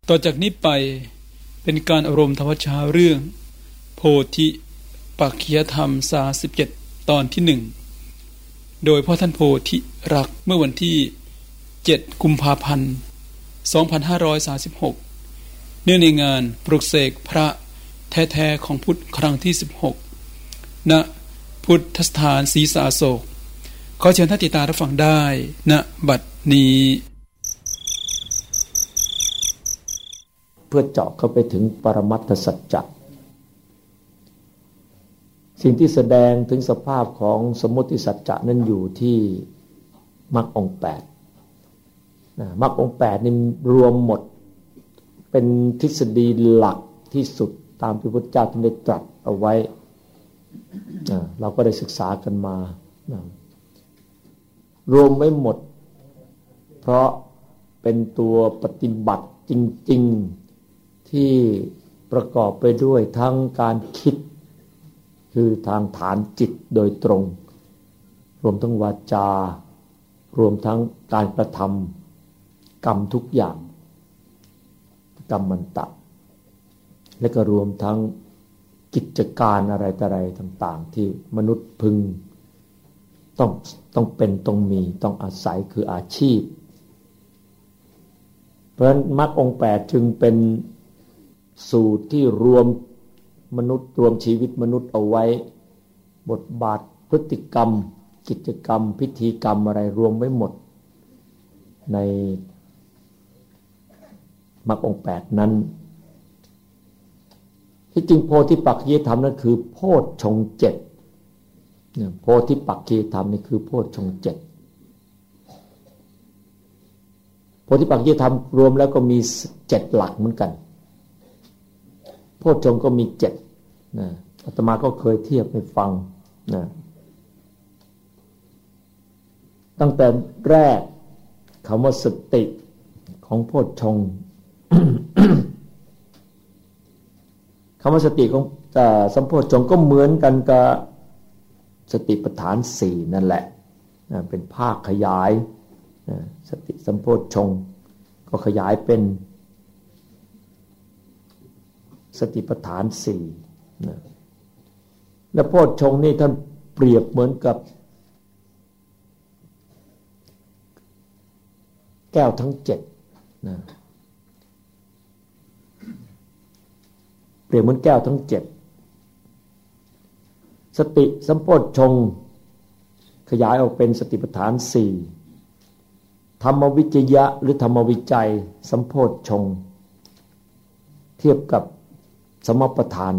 ต่อจากนี้ไปเป็นการอบรมธรรมชาเรื่องโพธิปักขิยธรรม37ตอนที่1โดยพ่อท่านโพธิรักเมื่อวันที่7กุมภาพันธ์2536เนื่องในงานปลุกเสกพระแท้ๆของพุทธครั้งที่16ณพุทธสถานศรีสาโศกขอเชิญท่านติดตามรับฟังได้ณบัดนี้เพื่อเจาะเข้าไปถึงปรมัตถสัจจะสิ่งที่แสดงถึงสภาพของสมมติสัจจะนั้นอยู่ที่มรรคองค์8มรรคองค์8นี่รวมหมดเป็นทฤษฎีหลักที่สุดตามที่พระพุทธเจ้าท่านได้ตรัสเอาไว้เราก็ได้ศึกษากันมารวมไว้หมดเพราะเป็นตัวปฏิบัติจริงๆที่ประกอบไปด้วยทั้งการคิดคือทางฐานจิตโดยตรงรวมทั้งวาจารวมทั้งการกระทำกรรมทุกอย่างกรรมมันตะและก็รวมทั้งกิจการอะไรต่ออะไรต่างๆที่มนุษย์พึงต้องเป็นต้องมีต้องอาศัยคืออาชีพเพราะฉะนั้นมรรคองค์8จึงเป็นสูตรที่รวมมนุษย์รวมชีวิตมนุษย์เอาไว้บทบาทพฤติกรรมกิจกรรมพิธีกรรมอะไรรวมไว้หมดในมรรคองค์8นั้นที่จริงโพธิปักขิยธรรมนั่นคือโพชฌงค์7โพธิปักขิยธรรมนี่คือโพชฌงค์7โพธิปักขิยธรรมรวมแล้วก็มี7หลักเหมือนกันโพชฌงค์ก็มี7นะอาตมาก็เคยเทียบให้ฟังนะตั้งแต่แรกคำว่าสติของโพชฌงค์ คำว่าสติของสัมโพชฌงค์ก็เหมือนกันกับสติปัฏฐาน4นั่นแหละเป็นภาคขยายสติสัมโพชฌงค์ก็ขยายเป็นสติปัฏฐาน4นะและโพชฌงค์นี่ท่านเปรียบเหมือนกับแก้วทั้ง7นะเปรียบเหมือนแก้วทั้ง7สติสัมโพชฌงค์ขยายออกเป็นสติปัฏฐาน4ธรรมวิจยะหรือธรรมวิจัยสัมโพชฌงค์เทียบกับสมปทาน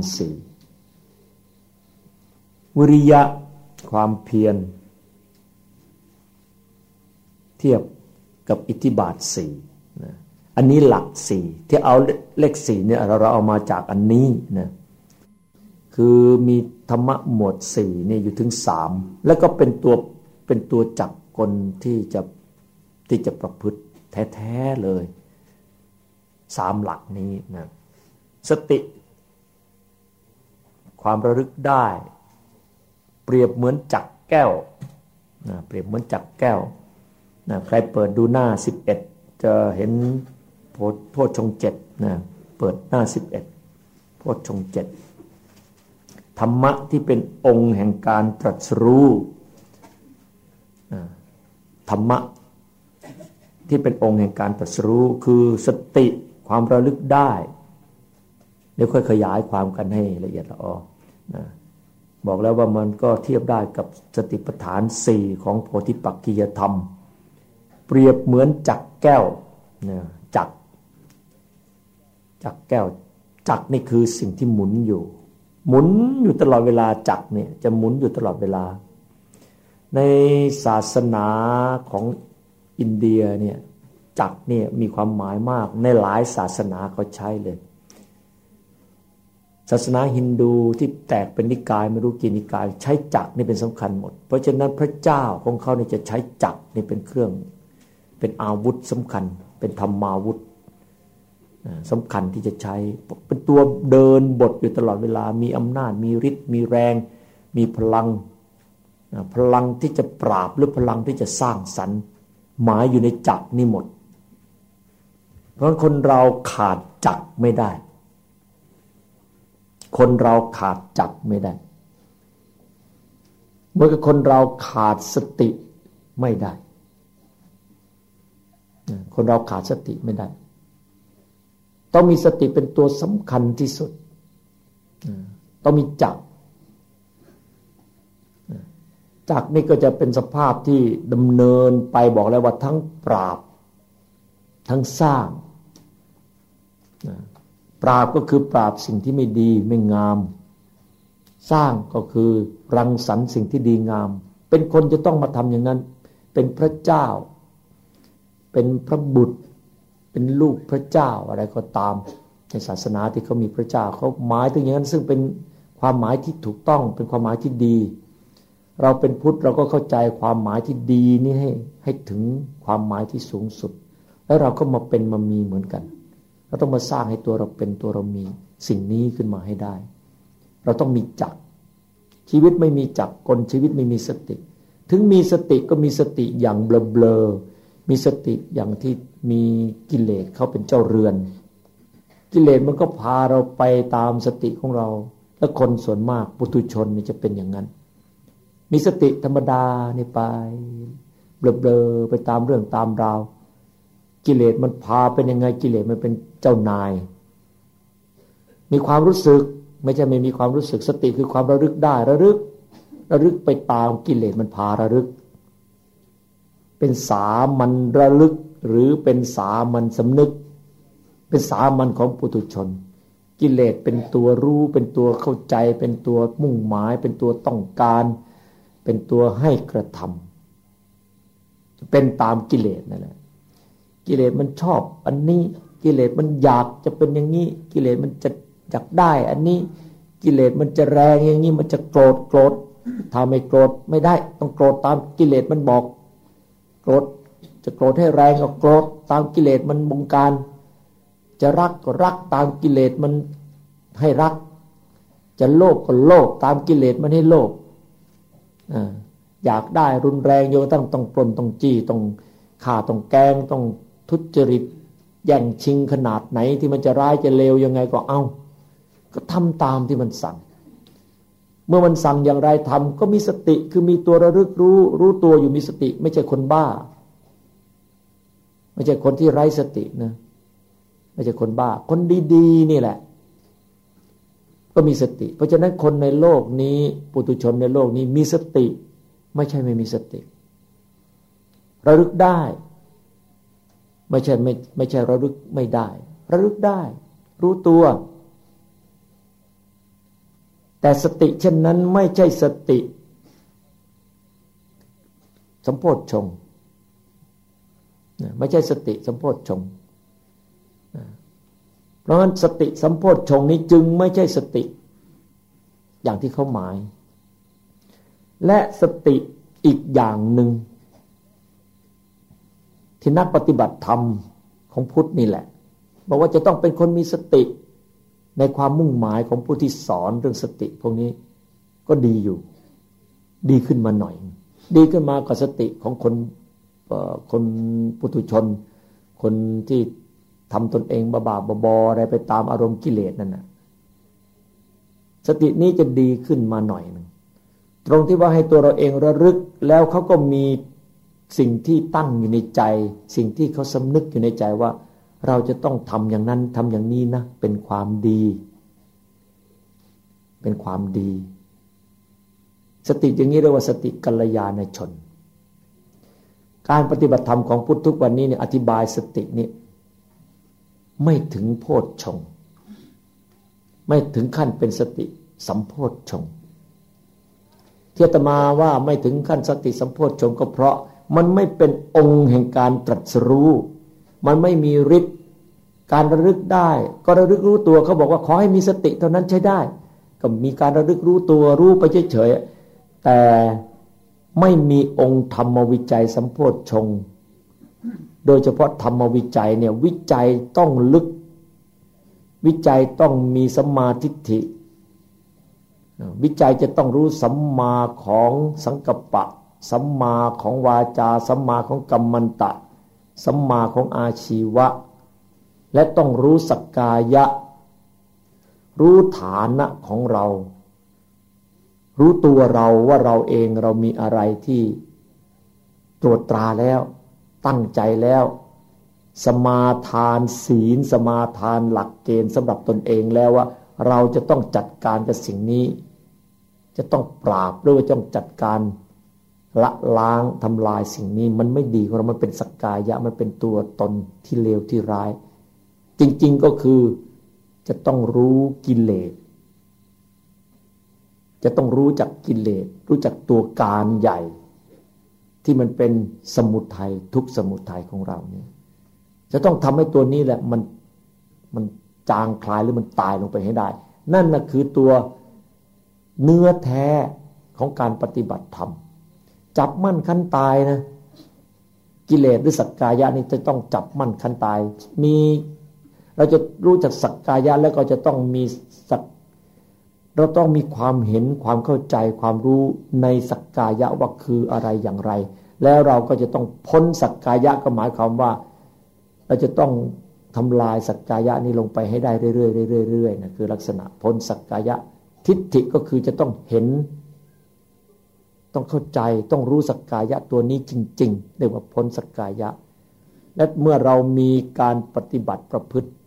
4วิริยะความเพียรเทียบกับอิทธิบาท4นะอันนี้หลัก4ที่เอาเลข4เนี่ยเราเอามาจากอันนี้นะคือมีธรรมะหมวด4เนี่ยอยู่ถึง3แล้วก็เป็นตัวจักรกลที่จะประพฤติแท้ๆเลย3หลักนี้นะสติความระลึกได้เปรียบเหมือนจักรแก้วนะเปรียบเหมือนจักรแก้วนะใครเปิดดูหน้า11จะเห็นโพชฌงค์7นะเปิดหน้า11โพชฌงค์7ธรรมะที่เป็นองค์แห่งการตรัสรู้ธรรมะที่เป็นองค์แห่งการตรัสรู้คือสติความระลึกได้เดี๋ยวค่อยขยายความกันให้ละเอียดละออนะบอกแล้วว่ามันก็เทียบได้กับสติปัฏฐาน4ของโพธิปักขิยธรรมเปรียบเหมือนจักรแก้วนะจักรแก้วจักรนี่คือสิ่งที่หมุนอยู่ตลอดเวลาจักรเนี่ยจะหมุนอยู่ตลอดเวลาในศาสนาของอินเดียเนี่ยจักรเนี่ยมีความหมายมากในหลายศาสนาเขาใช้เลยศาสนาฮินดูที่แตกเป็นนิกายไม่รู้กี่นิกายใช้จักรนี่เป็นสำคัญหมดเพราะฉะนั้นพระเจ้าของเขาเนี่ยจะใช้จักรนี่เป็นเครื่องเป็นอาวุธสำคัญเป็นธรรมาวุธสำคัญที่จะใช้เป็นตัวเดินบทอยู่ตลอดเวลามีอำนาจมีฤทธิ์มีแรงมีพลังที่จะปราบหรือพลังที่จะสร้างสรรค์หมายอยู่ในจักรนี่หมดเพราะคนเราขาดจักไม่ได้คนเราขาดจักไม่ได้เมื่อคนเราขาดสติไม่ได้คนเราขาดสติไม่ได้ต้องมีสติเป็นตัวสำคัญที่สุดต้องมีจักจักนี่ก็จะเป็นสภาพที่ดำเนินไปบอกแล้วว่าทั้งปราบทั้งสร้างปราบก็คือปราบสิ่งที่ไม่ดีไม่งามสร้างก็คือรังสรรค์สิ่งที่ดีงามเป็นคนจะต้องมาทำอย่างนั้นเป็นพระเจ้าเป็นพระบุตรเป็นลูกพระเจ้าอะไรก็ตามในศาสนาที่เขามีพระเจ้าเขาหมายถึงอย่างนั้นซึ่งเป็นความหมายที่ถูกต้องเป็นความหมายที่ดีเราเป็นพุทธเราก็เข้าใจความหมายที่ดีนี่ให้ถึงความหมายที่สูงสุดแล้วเราก็มาเป็นมามีเหมือนกันเราต้องมาสร้างให้ตัวเราเป็นตัวเรามีสิ่งนี้ขึ้นมาให้ได้เราต้องมีจักชีวิตไม่มีจักกลชีวิตไม่มีสติถึงมีสติก็มีสติอย่างเบลอๆมีสติอย่างที่มีกิเลสเขาเป็นเจ้าเรือนกิเลสมันก็พาเราไปตามสติของเราและคนส่วนมากปุถุชนนี่จะเป็นอย่างนั้นมีสติธรรมดานี่ไปเบลอๆไปตามเรื่องตามราวกิเลสมันพาเป็นยังไงกิเลสมันเป็นเจ้านายมีความรู้สึกไม่ใช่ไม่มีความรู้สึกสติคือความระลึกได้ระลึกไปตามกิเลสมันพาระลึกเป็นสามัญระลึกหรือเป็นสามัญสำนึกเป็นสามัญของปุถุชนกิเลสเป็นตัวรู้เป็นตัวเข้าใจเป็นตัวมุ่งหมายเป็นตัวต้องการเป็นตัวให้กระทำเป็นตามกิเลสนั่นแหละกิเลสมันชอบอันนี้กิเลสมันอยากจะเป็นอย่างนี้กิเลสมันจะอยากได้อันนี้กิเลสมันจะแรงอย่างนี้มันจะโกรธถ้าไม่โกรธไม่ได้ต้องโกรธตามกิเลสมันบอกโกรธจะโกรธให้แรงก็โกรธตามกิเลสมันบงการจะรักก็รักตามกิเลสมันให้รักจะโลภก็โลภตามกิเลสมันให้โลภอยากได้รุนแรงโยต้องปล้นต้องจี้ต้องฆ่าต้องแกล้งต้องทุจริตแย่งชิงขนาดไหนที่มันจะร้ายจะเลวยังไงก็เอาก็ทำตามที่มันสั่งเมื่อมันสั่งอย่างไรทำก็มีสติคือมีตัวระลึกรู้ตัวอยู่มีสติไม่ใช่คนบ้าไม่ใช่คนที่ไร้สตินะไม่ใช่คนบ้าคนดีๆนี่แหละก็มีสติเพราะฉะนั้นคนในโลกนี้ปุถุชนในโลกนี้มีสติไม่ใช่ไม่มีสติระลึกได้ไม่ใช่ระลึกไม่ได้ระลึกได้รู้ตัวแต่สติเช่นนั้นไม่ใช่สติสัมโพชฌงค์ไม่ใช่สติสัมโพชฌงค์เพราะฉะนั้นสติสัมโพชฌงค์นี้จึงไม่ใช่สติอย่างที่เขาหมายและสติอีกอย่างหนึ่งที่นักปฏิบัติธรรมของพุทธนี่แหละบอกว่าจะต้องเป็นคนมีสติในความมุ่งหมายของผู้ที่สอนเรื่องสติพวกนี้ก็ดีอยู่ดีขึ้นมาหน่อยดีขึ้นมากว่าสติของคนปุถุชนคนที่ทำตนเองบ้าๆบอๆอะไรไปตามอารมณ์กิเลสนั่นน่ะสตินี้จะดีขึ้นมาหน่อยนึงตรงที่ว่าให้ตัวเราเองระลึกแล้วเขาก็มีสิ่งที่ตั้งอยู่ในใจสิ่งที่เขาสำนึกอยู่ในใจว่าเราจะต้องทำอย่างนั้นทำอย่างนี้นะเป็นความดีเป็นความดีสติอย่างนี้เรียกว่าสติกัลยาณชนการปฏิบัติธรรมของพุทธทุกวันนี้เนี่ยอธิบายสตินี้ไม่ถึงโพชฌงค์ไม่ถึงขั้นเป็นสติสัมโพชฌงค์ที่อาตมาว่าไม่ถึงขั้นสติสัมโพชฌงค์ก็เพราะมันไม่เป็นองค์แห่งการตรัสรู้มันไม่มีฤทธิ์การระลึกได้ก็ระลึกรู้ตัวเขาบอกว่าขอให้มีสติเท่านั้นใช้ได้ก็มีการระลึกรู้ตัวรู้ไปเฉยๆแต่ไม่มีองค์ธรรมวิจัยสัมโพชฌงค์โดยเฉพาะธรรมวิจัยเนี่ยวิจัยต้องลึกวิจัยต้องมีสัมมาทิฏฐิวิจัยจะต้องรู้สัมมาของสังกัปปะสัมมาของวาจาสัมมาของกัมมันตะสัมมาของอาชีวะและต้องรู้สักกายะรู้ฐานะของเรารู้ตัวเราว่าเราเองเรามีอะไรที่ตรวจตราแล้วตั้งใจแล้วสมาทานศีลสมาทานหลักเกณฑ์สำหรับตนเองแล้วว่าเราจะต้องจัดการกับสิ่งนี้จะต้องปราบหรือว่าต้องจัดการละล้างทำลายสิ่งนี้มันไม่ดีของเรามันเป็นสักกายะมันเป็นตัวตนที่เลวที่ร้ายจริงๆก็คือจะต้องรู้กิเลสจะต้องรู้จักกิเลสรู้จักตัวการใหญ่ที่มันเป็นสมุทัยทุกสมุทัยของเราเนี่ยจะต้องทำให้ตัวนี้แหละมันจางคลายหรือมันตายลงไปให้ได้นั่นน่ะคือตัวเนื้อแท้ของการปฏิบัติธรรมจับมั่นคั้นตายนะกิเลสหรือสักกายะนี่จะต้องจับมั่นคั้นตายเราจะรู้จักสักกายะแล้วก็จะต้องมีเราต้องมีความเห็นความเข้าใจความรู้ในสักกายะว่าคืออะไรอย่างไรแล้วเราก็จะต้องพ้นสักกายะก็หมายความว่าเราจะต้องทำลายสักกายะนี้ลงไปให้ได้เรื่อยๆเรื่อยๆนะคือลักษณะพ้นสักกายะทิฏฐิก็คือจะต้องเห็นต้องเข้าใจต้องรู้สักกายะตัวนี้จริงๆเรียกว่าพ้นสักกายะและเมื่อเรามีการปฏิบัติประพฤติ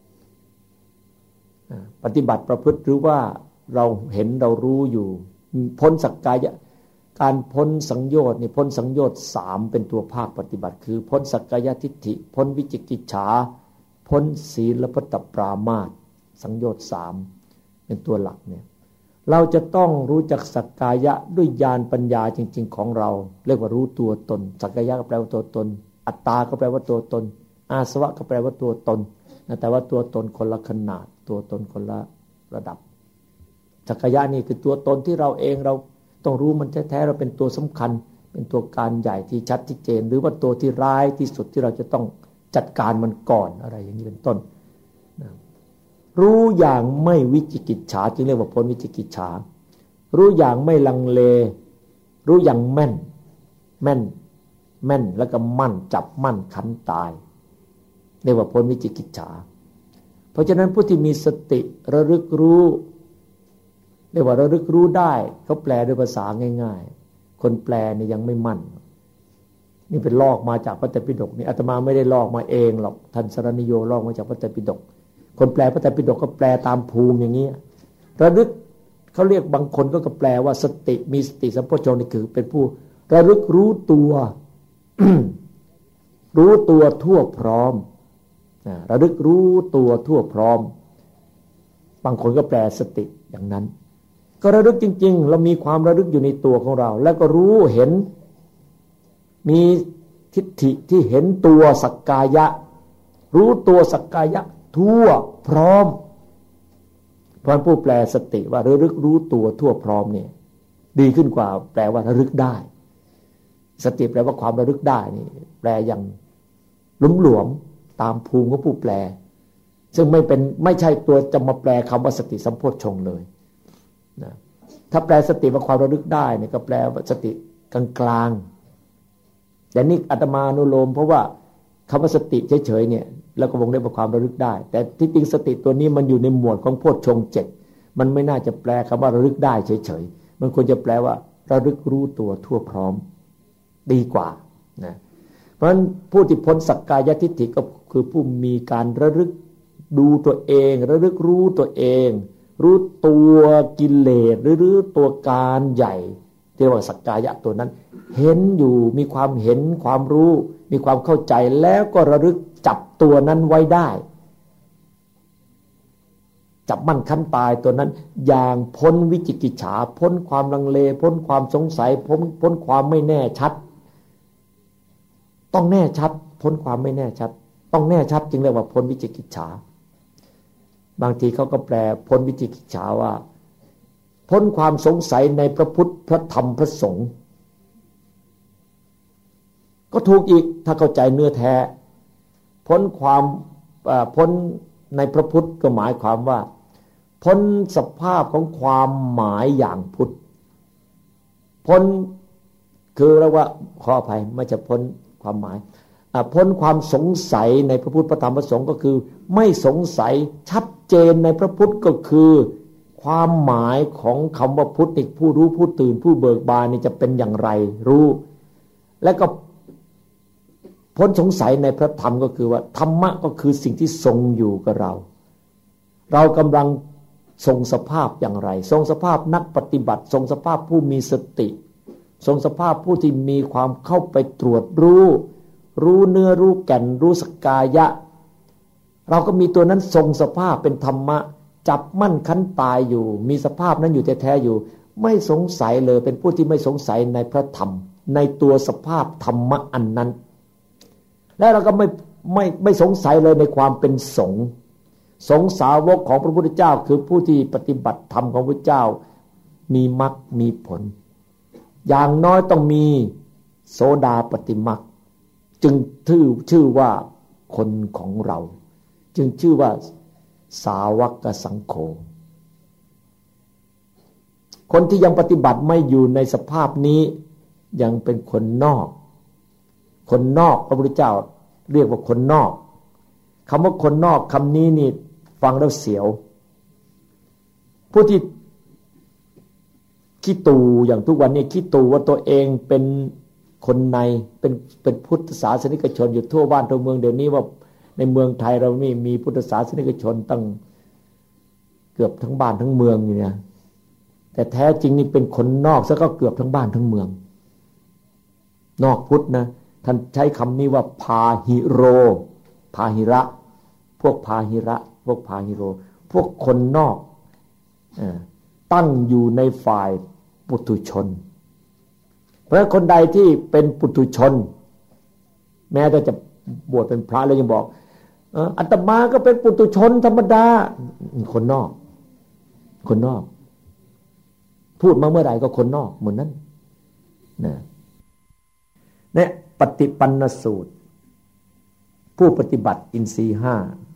หรือว่าเราเห็นเรารู้อยู่พ้นสักกายะการพ้นสังโยชน์นี่พ้นสังโยชน์3เป็นตัวภาคปฏิบัติคือพ้นสักกายทิฏฐิพ้นวิจิกิจฉาพ้นศีลพัตตปรามาสสังโยชน์3เป็นตัวหลักเนี่ยเราจะต้องรู้จักสักกายะด้วยญาณปัญญาจริงๆของเราเรียกว่ารู้ตัวตนสักกายะก็แปลว่าตัวตนอัตตาก็แปลว่าตัวตนอาสวะก็แปลว่าตัวตนแต่ว่าตัวตนคนละขนาดตัวตนคนละระดับสักกายะนี่คือตัวตนที่เราเองเราต้องรู้มันแท้ๆเราเป็นตัวสำคัญเป็นตัวการใหญ่ที่ชัดที่เจนหรือว่าตัวที่ร้ายที่สุดที่เราจะต้องจัดการมันก่อนอะไรอย่างนี้เป็นต้นรู้อย่างไม่วิจิกิจฉาจึงเรียกว่าพ้นวิจิกิจฉารู้อย่างไม่ลังเลรู้อย่างแม่นแล้วก็มั่นจับมั่นขันตายเรียกว่าพ้นวิจิกิจฉาเพราะฉะนั้นผู้ที่มีสติระลึกรู้เรียกว่าระลึกรู้ได้เขาแปลด้วยภาษาง่ายๆคนแปลเนี่ยยังไม่มั่นนี่เป็นลอกมาจากพระไตรปิฎกนี่อาตมาไม่ได้ลอกมาเองหรอกท่านสรณิโยลอกมาจากพระไตรปิฎกคนแปลพระไตรปิฎกก็แปลตามภูมิอย่างนี้ระลึกเขาเรียกบางคนก็แปลว่าสติมีสติสัมโพชฌงค์นี่คือเป็นผู้ระลึกรู้ตัว รู้ตัวทั่วพร้อมระลึกรู้ตัวทั่วพร้อมบางคนก็แปลสติอย่างนั้นก็ระลึกจริงๆเรามีความระลึกอยู่ในตัวของเราแล้วก็รู้เห็นมีทิฏฐิที่เห็นตัวสักกายะรู้ตัวสักกายะทั่วพร้อมเพราะผู้แปลสติว่าระลึกรู้ตัวทั่วพร้อมเนี่ยดีขึ้นกว่าแปลว่าระลึกได้สติแปลว่าความระลึกได้นี่แปลอย่างหลวมๆตามภูมิของผู้แปลซึ่งไม่ใช่ตัวจะมาแปลคำว่าสติสัมโพชฌงค์เลยนะถ้าแปลสติว่าความระลึกได้เนี่ยก็แปลว่าสติกลางๆแต่นี่อาตมาอนุโลมเพราะว่าคำว่าสติเฉยๆเนี่ยแล้วก็วงเล็บว่าความระลึกได้แต่ที่จริงสติตัวนี้มันอยู่ในหมวดของโพชฌงค์7มันไม่น่าจะแปลคำว่าระลึกได้เฉยๆมันควรจะแปลว่าระลึกรู้ตัวทั่วพร้อมดีกว่านะเพราะฉะนั้นผู้ที่พ้นสักกายทิฏฐิก็คือผู้มีการระลึกดูตัวเองระลึกรู้ตัวเองรู้ตัวกิเลสหรือตัวการใหญ่ที่เรียกว่าสักกายะตัวนั้นเห็นอยู่มีความเห็นความรู้มีความเข้าใจแล้วก็ระลึกจับตัวนั้นไว้ได้จับมั่นคั้นตายตัวนั้นอย่างพ้นวิจิกิจฉาพ้นความลังเลพ้นความสงสัยพ้นความไม่แน่ชัดต้องแน่ชัดพ้นความไม่แน่ชัดต้องแน่ชัดจึงเรียกว่าพ้นวิจิกิจฉาบางทีเขาก็แปลพ้นวิจิกิจฉาว่าพ้นความสงสัยในพระพุทธพระธรรมพระสงฆ์ก็ถูกอีกถ้าเข้าใจเนื้อแท้พ้นในพระพุทธก็หมายความว่าพ้นสภาพของความหมายอย่างพุทธพ้นคือเรียกว่าขออภัยไม่จะพ้นความหมายพ้นความสงสัยในพระพุทธพระธรรมพระสงฆ์ก็คือไม่สงสัยชัดเจนในพระพุทธก็คือความหมายของคำว่าพุทธผู้รู้ผู้ตื่นผู้เบิกบานนี่จะเป็นอย่างไรรู้และก็พ้นสงสัยในพระธรรมก็คือว่าธรรมะก็คือสิ่งที่ทรงอยู่กับเรากำลังทรงสภาพอย่างไรทรงสภาพนักปฏิบัติทรงสภาพผู้มีสติทรงสภาพผู้ที่มีความเข้าไปตรวจรู้เนื้อรู้แก่นรู้สกายะเราก็มีตัวนั้นทรงสภาพเป็นธรรมะจับมั่นคั้นตายอยู่มีสภาพนั้นอยู่แท้ๆอยู่ไม่สงสัยเลยเป็นผู้ที่ไม่สงสัยในพระธรรมในตัวสภาพธรรมะอันนั้นและเราก็ไม่สงสัยเลยในความเป็นสงฆ์สาวกของพระพุทธเจ้าคือผู้ที่ปฏิบัติธรรมของพระเจ้ามีมรรคมีผลอย่างน้อยต้องมีโสดาปัตติมรรคจึงชื่อว่าคนของเราจึงชื่อว่าสาวกสังโฆคนที่ยังปฏิบัติไม่อยู่ในสภาพนี้ยังเป็นคนนอกพระพุทธเจ้าเรียกว่าคนนอกคำว่าคนนอกคำนี้นี่ฟังแล้วเสียวผู้ที่ขี้ตูอย่างทุกวันนี้ขี้ตูว่าตัวเองเป็นคนในเป็นพุทธศาสนิกชนอยู่ทั่วบ้านทั่วเมืองเดี๋ยวนี้ว่าในเมืองไทยเรานี่มีพุทธศาสนิกชนตั้งเกือบทั้งบ้านทั้งเมืองอยู่เนี่ยแต่แท้จริงนี่เป็นคนนอกซะก็เกือบทั้งบ้านทั้งเมืองนอกพุทธนะท่านใช้คำนี้ว่าพาหิโรพาหิระพวกพาหิระพวกพาหิโรพวกคนนอกตั้งอยู่ในฝ่ายปุถุชนเพราะคนใดที่เป็นปุถุชนแม้แต่จะบวชเป็นพระแล้วยังบอกอาตมาก็เป็นปุถุชนธรรมดาคนนอกพูดมาเมื่อไหร่ก็คนนอกเหมือนนั้นเนี่ยปฏิปันนสูตรผู้ปฏิบัติอินทรีย์5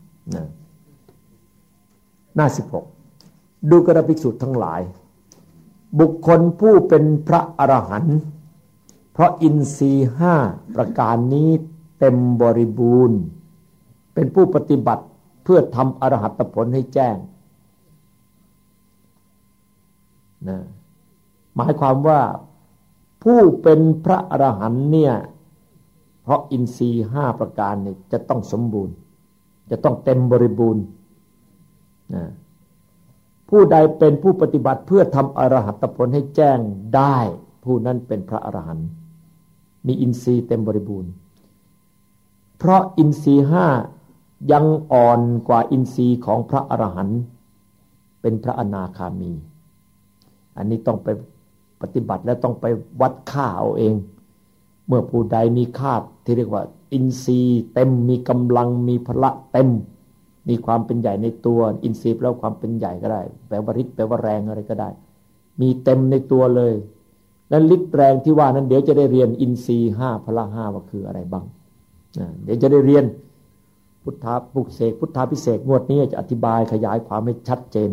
หน้า16ดูกระภิกษุทั้งหลายบุคคลผู้เป็นพระอรหันต์เพราะอินทรีย์5ประการนี้เต็มบริบูรณ์เป็นผู้ปฏิบัติเพื่อทำอรหัตผลให้แจ้งนะหมายความว่าผู้เป็นพระอรหันต์เนี่ยเพราะอินทรีย์5ประการนี้จะต้องสมบูรณ์จะต้องเต็มบริบูรณ์นะผู้ใดเป็นผู้ปฏิบัติเพื่อทำอรหัตผลให้แจ้งได้ผู้นั้นเป็นพระอรหันต์มีอินทรีย์เต็มบริบูรณ์เพราะอินทรีย์5ยังอ่อนกว่าอินทรีย์ของพระอรหันต์เป็นพระอนาคามีอันนี้ต้องไปปฏิบัติแล้วต้องไปวัดค่าเอาเองเมื่อผู้ใดมีค่าที่เรียกว่าอินทรีย์เต็มมีกำลังมีพละเต็มมีความเป็นใหญ่ในตัวอินทรีย์แล้วความเป็นใหญ่ก็ได้แปลว่าฤทธิ์แปลว่าแรงอะไรก็ได้มีเต็มในตัวเลยและฤทธิ์แรงที่ว่านั้นเดี๋ยวจะได้เรียนอินทรีย์5พละ5ว่าคืออะไรบ้างเดี๋ยวจะได้เรียนพุทธาปุกเสกพุทธาภิเษกงวดนี้จะอธิบายขยายความให้ชัดเจน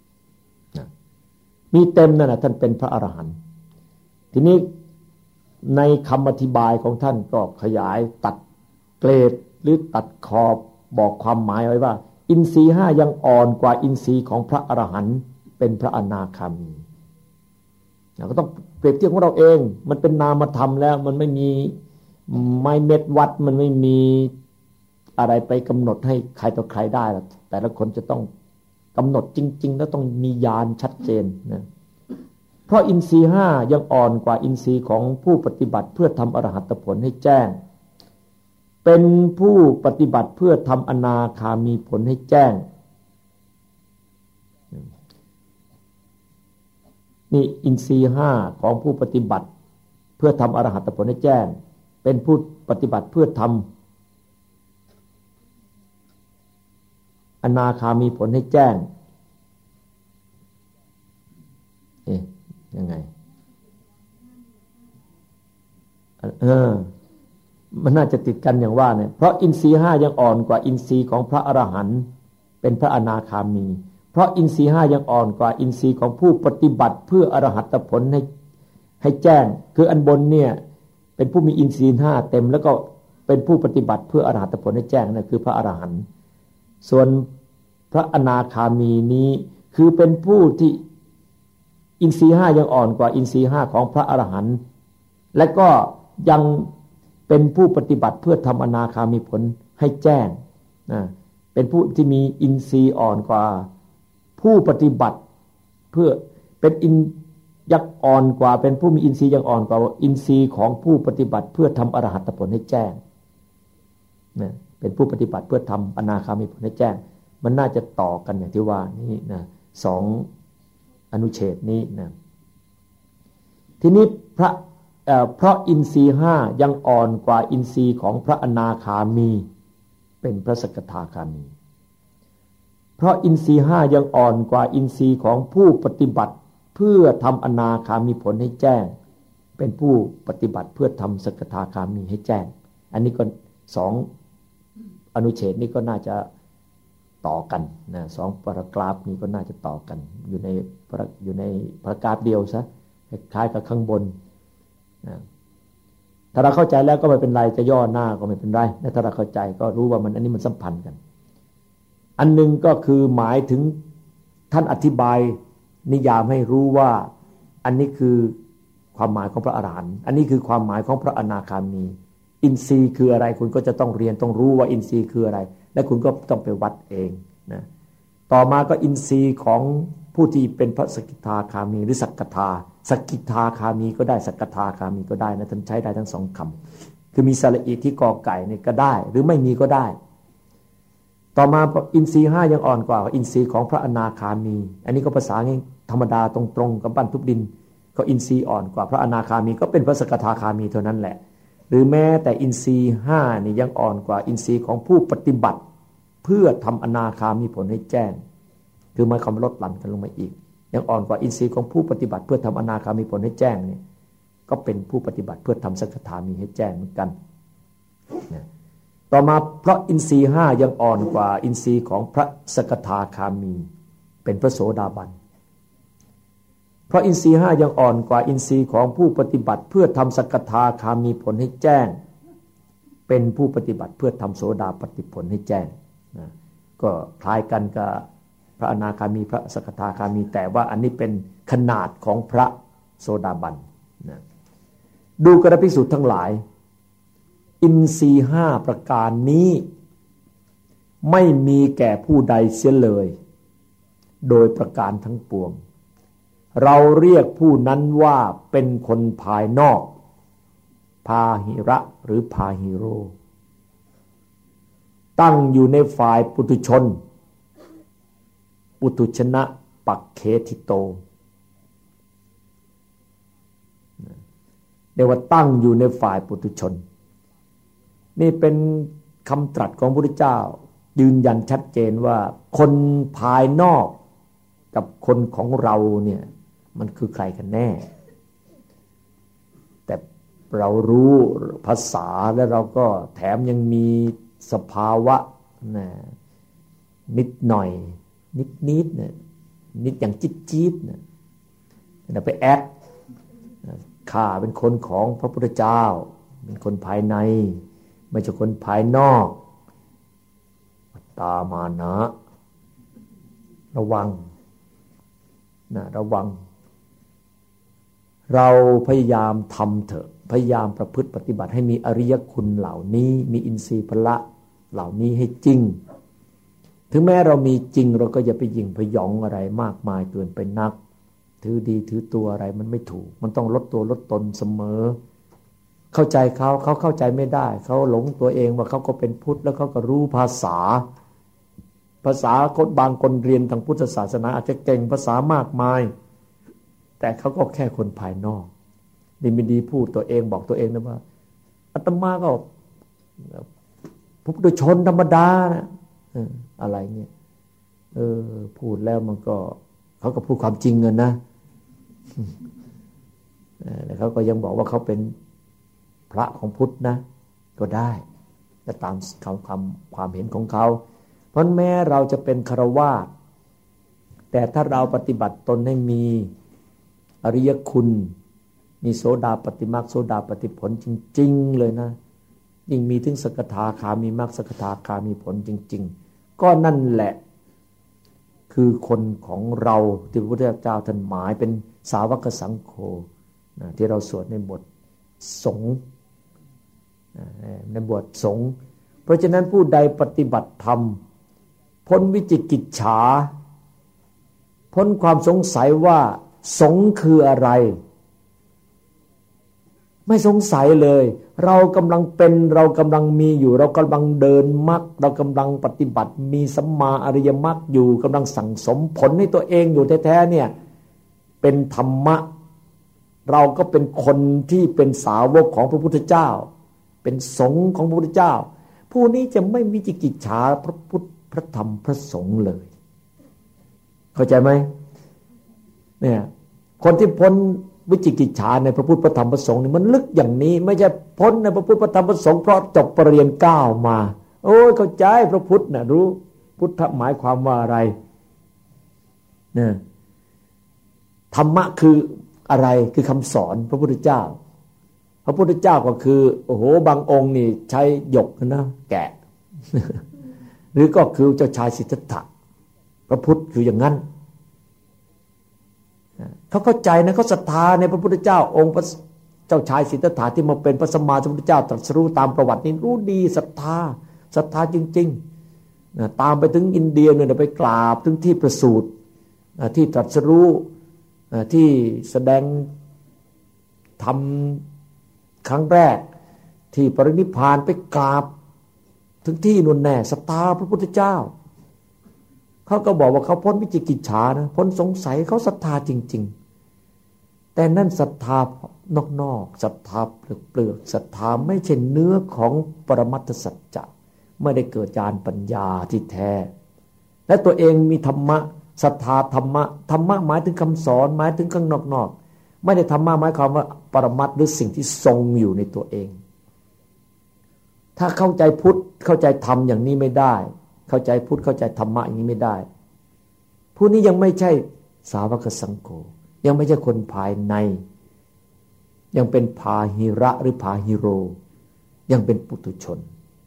มีเต็มนั่นนะท่านเป็นพระอรหันต์ทีนี้ในคำอธิบายของท่านก็ขยายตัดเกรดหรือตัดขอบบอกความหมายไว้ว่าอินทรีย์5ยังอ่อนกว่าอินทรีย์ของพระอรหันต์เป็นพระอนาคามีเราก็ต้องเปรียบเทียบของเราเองมันเป็นนามธรรมแล้วมันไม่มีไม้เม็ดวัดมันไม่มีอะไรไปกำหนดให้ใครต่อใครได้หรอกแต่ละคนจะต้องกำหนดจริงๆแล้วต้องมีญาณชัดเจนนะเพราะอินทรีย์5ยังอ่อนกว่าอินทรีย์ของผู้ปฏิบัติเพื่อทำอรหัตผลให้แจ้งเป็นผู้ปฏิบัติเพื่อทำอนาคามีผลให้แจ้งนี่อินทรีย์5ของผู้ปฏิบัติเพื่อทำอรหัตผลให้แจ้งเป็นผู้ปฏิบัติเพื่อทำอนาคามีผลให้แจ้งยังไงมันน่าจะติดกันอย่างว่าเนี่ยเพราะอินทรีย์5ยังอ่อนกว่าอินทรีย์ของพระอรหันต์เป็นพระอนาคามีเพราะอินทรีย์5ยังอ่อนกว่าอินทรีย์ของผู้ปฏิบัติเพื่ออรหัตผลให้แจ้งคืออันบนเนี่ยเป็นผู้มีอินทรีย์5เต็มแล้วก็เป็นผู้ปฏิบัติเพื่ออรหัตผลให้แจ้งนั่นคือพระอรหันต์ส่วนพระอนาคามีนี้คือเป็นผู้ที่อินทรีย์ห้ายังอ่อนกว่าอินทรีย์ห้าของพระอรหันต์และก็ยังเป็นผู้ปฏิบัติเพื่อทำอนาคามีผลให้แจ้งนะเป็นผู้ที่มีอินทรีย์อ่อนกว่าผู้ปฏิบัติเพื่อเป็นยังอ่อนกว่าเป็นผู้มีอินทรีย์ยังอ่อนกว่าอินทรีย์ของผู้ปฏิบัติเพื่อทำอรหัตผลให้แจ้งนะเป็นผู้ปฏิบัติเพื่อทำอนาคามีผลให้แจ้งมันน่าจะต่อกันอย่างที่ว่านี้นะสองอนุเฉดนี้นะทีนี้เพราะอินทรีย์ห้ายังอ่อนกว่าอินทรีย์ของพระอนาคามีเป็นพระสกทาคามีเพราะอินทรีย์ห้ายังอ่อนกว่าอินทรีย์ของผู้ปฏิบัติเพื่อทำอนาคามีผลให้แจ้งเป็นผู้ปฏิบัติเพื่อทำสกทาคามีให้แจ้งอันนี้ก็สองอนุเฉดนี้ก็น่าจะต่อกันนะสองปรากราฟนี้ก็น่าจะต่อกันอยู่ในปรากราฟเดียวซะคล้ายกับข้างบนนะถ้าเราเข้าใจแล้วก็ไม่เป็นไรจะย่อหน้าก็ไม่เป็นไรและถ้าเราเข้าใจก็รู้ว่ามันอันนี้มันสัมพันธ์กันอันนึงก็คือหมายถึงท่านอธิบายนิยามให้รู้ว่าอันนี้คือความหมายของพระอรหันต์อันนี้คือความหมายของพระอนาคามีอินทรีย์คืออะไรคุณก็จะต้องเรียนต้องรู้ว่าอินทรีย์คืออะไรและคุณก็ต้องไปวัดเองนะต่อมาก็อินทรีย์ของผู้ที่เป็นพระสกิทาคามีหรือสักกทาสกิทาคามีก็ได้สักกทาคามีก็ได้นะท่านใช้ได้ทั้งสองคำคือมีสระอีที่กอไก่นี่ก็ได้หรือไม่มีก็ได้ต่อมาอินทรีย์ห้ายังอ่อนกว่าอินทรีย์ของพระอนาคามีอันนี้ก็ภาษาง่ายธรรมดาตรงๆกับบ้านทุบดินก็อินทรีย์อ่อนกว่าพระอนาคามีก็เป็นพระสกทาคามีเท่านั้นแหละหรือแม้แต่อินทรีย์ห้านี่ยังอ่อนกว่าอินทรีย์ของผู้ปฏิบัติเพื่อทำอนาคามีผลให้แจ้งคือหมายความลดหลั่นกันลงมาอีกยังอ่อนกว่าอินทรีย์ของผู้ปฏิบัติเพื่อทำอนาคามีผลให้แจ้งเนี่ยก็เป็นผู้ปฏิบัติเพื่อทำสกทามีให้แจ้งเหมือนกันต่อมาเพราะอินทรีย์ห้ายังอ่อนกว่าอินทรีย์ของพระสกทาคามีเป็นพระโสดาบันเพราะอินทรีย์ห้ายังอ่อนกว่าอินทรีย์ของผู้ปฏิบัติเพื่อทำสกทาคามีผลให้แจ้งเป็นผู้ปฏิบัติเพื่อทำโสดาปัตติผลให้แจ้งนะก็คล้ายกันกับพระอนาคามีพระสกทาคามีแต่ว่าอันนี้เป็นขนาดของพระโสดาบันนะดูกระภิกษุทั้งหลายอินทรีย์ห้าประการนี้ไม่มีแก่ผู้ใดเสียเลยโดยประการทั้งปวงเราเรียกผู้นั้นว่าเป็นคนภายนอกพาหิระหรือพาหิโรตั้งอยู่ในฝ่ายปุถุชนปุถุชนะปักเขทิโตเรียกว่าตั้งอยู่ในฝ่ายปุถุชนนี่เป็นคำตรัสของพระพุทธเจ้ายืนยันชัดเจนว่าคนภายนอกกับคนของเราเนี่ยมันคือใครกันแน่แต่เรารู้ภาษาแล้วเราก็แถมยังมีสภาวะนะนิดหน่อยนิดเนี่ยนิดอย่างจี๊ดๆเนี่ยเราไปแอดข้าเป็นคนของพระพุทธเจ้าเป็นคนภายในไม่ใช่คนภายนอกตามานะระวังนะระวังเราพยายามทำเถอะพยายามประพฤติปฏิบัติให้มีอริยคุณเหล่านี้มีอินทรีย์พละเหล่านี้ให้จริงถึงแม้เรามีจริงเราก็อย่าไปหยิ่งพยองอะไรมากมายเกินไปนักถือดีถือตัวอะไรมันไม่ถูกมันต้องลดตัวลดตนเสมอเข้าใจเขาเข้าใจไม่ได้เขาหลงตัวเองว่าเขาก็เป็นพุทธแล้วเขาก็รู้ภาษาคนบางคนเรียนทางพุทธศาสนาอาจจะเก่งภาษามากมายแต่เขาก็แค่คนภายนอกดีไม่ดีพูดตัวเองบอกตัวเองนะว่าอาตมาก็พุทธชนธรรมดานะอะไรเงี้ยพูดแล้วมันก็เขาก็พูดความจริงกันนะแต่เขาก็ยังบอกว่าเขาเป็นพระของพุทธนะก็ได้แต่ตามความเห็นของเขาเพราะแม้เราจะเป็นฆราวาสแต่ถ้าเราปฏิบัติตนให้มีอริยคุณมีโสดาปัตติมรรคโสดาปัตติผลจริงๆเลยนะยิ่งมีถึงสกทาคามีมรรคสกทาคามีผลจริงๆก็นั่นแหละคือคนของเราที่พระพุทธเจ้าท่านหมายเป็นสาวกสังโฆที่เราสวดในบทสงฆ์ในบทสงฆ์เพราะฉะนั้นผู้ใดปฏิบัติธรรมพ้นวิจิกิจฉาพ้นความสงสัยว่าสงฆ์คืออะไรไม่สงสัยเลยเรากำลังเป็นเรากำลังมีอยู่เรากำลังเดินมรรคเรากำลังปฏิบัติมีสัมมาอริยมรรคอยู่กำลังสั่งสมผลให้ตัวเองอยู่แท้ๆเนี่ยเป็นธรรมะเราก็เป็นคนที่เป็นสาวกของพระพุทธเจ้าเป็นสงฆ์ของพระพุทธเจ้าผู้นี้จะไม่วิจิกิจฉาพระพุทธพระธรรมพระสงฆ์เลยเข้าใจไหมเนี่ยคนที่พ้นวิจิกิจฉาในพระพุทธพระธรรมพระสงฆ์นี่มันลึกอย่างนี้ไม่ใช่พ้นในพระพุทธพระธรรมพระสงฆ์เพราะจบปริญญา9มาโอ้ยเข้าใจพระพุทธน่ะรู้พุทธหมายความว่าอะไรเนี่ยธรรมะคืออะไรคือคำสอนพระพุทธเจ้าพระพุทธเจ้าก็คือโอ้โหบางองค์นี่ใช้หยกนะแกะ หรือก็คือเจ้าชายสิทธัตถะพระพุทธคืออย่างนั้นเขาเข้าใจนะเขาศรัทธาในพระพุทธเจ้าองค์พระเจ้าชายสิทธัตถะที่มาเป็นพระสัมมาสัมพุทธเจ้าตรัสรู้ตามประวัตินี้รู้ดีศรัทธาจริงๆตามไปถึงอินเดียเนี่ยไปกราบถึงที่ประสูติที่ตรัสรู้ที่แสดงธรรมครั้งแรกที่ปรินิพพานไปกราบถึงที่นู่นแน่ศรัทธาพระพุทธเจ้าเขาก็บอกว่าเขาพ้นวิจิกิจฉานะพ้นสงสัยเขาศรัทธาจริงๆแต่นั่นศรัทธานอกๆศรัทธาเปลือกศรัทธาไม่ใช่เนื้อของปรมัตถสัจจะไม่ได้เกิดญาณปัญญาที่แท้และตัวเองมีธรรมะศรัทธาธรรมะหมายถึงคำสอนหมายถึงข้างนอกๆไม่ได้ธรรมะหมายความว่าปรมัตถ์หรือสิ่งที่ทรงอยู่ในตัวเองถ้าเข้าใจพุทธเข้าใจธรรมอย่างนี้ไม่ได้เข้าใจพุทธเข้าใจธรรมะอย่างนี้ไม่ได้ผู้นี้ยังไม่ใช่สาวกสังโฆยังไม่ใช่คนภายในยังเป็นพาหิระหรือพาหิโรยังเป็นปุถุชน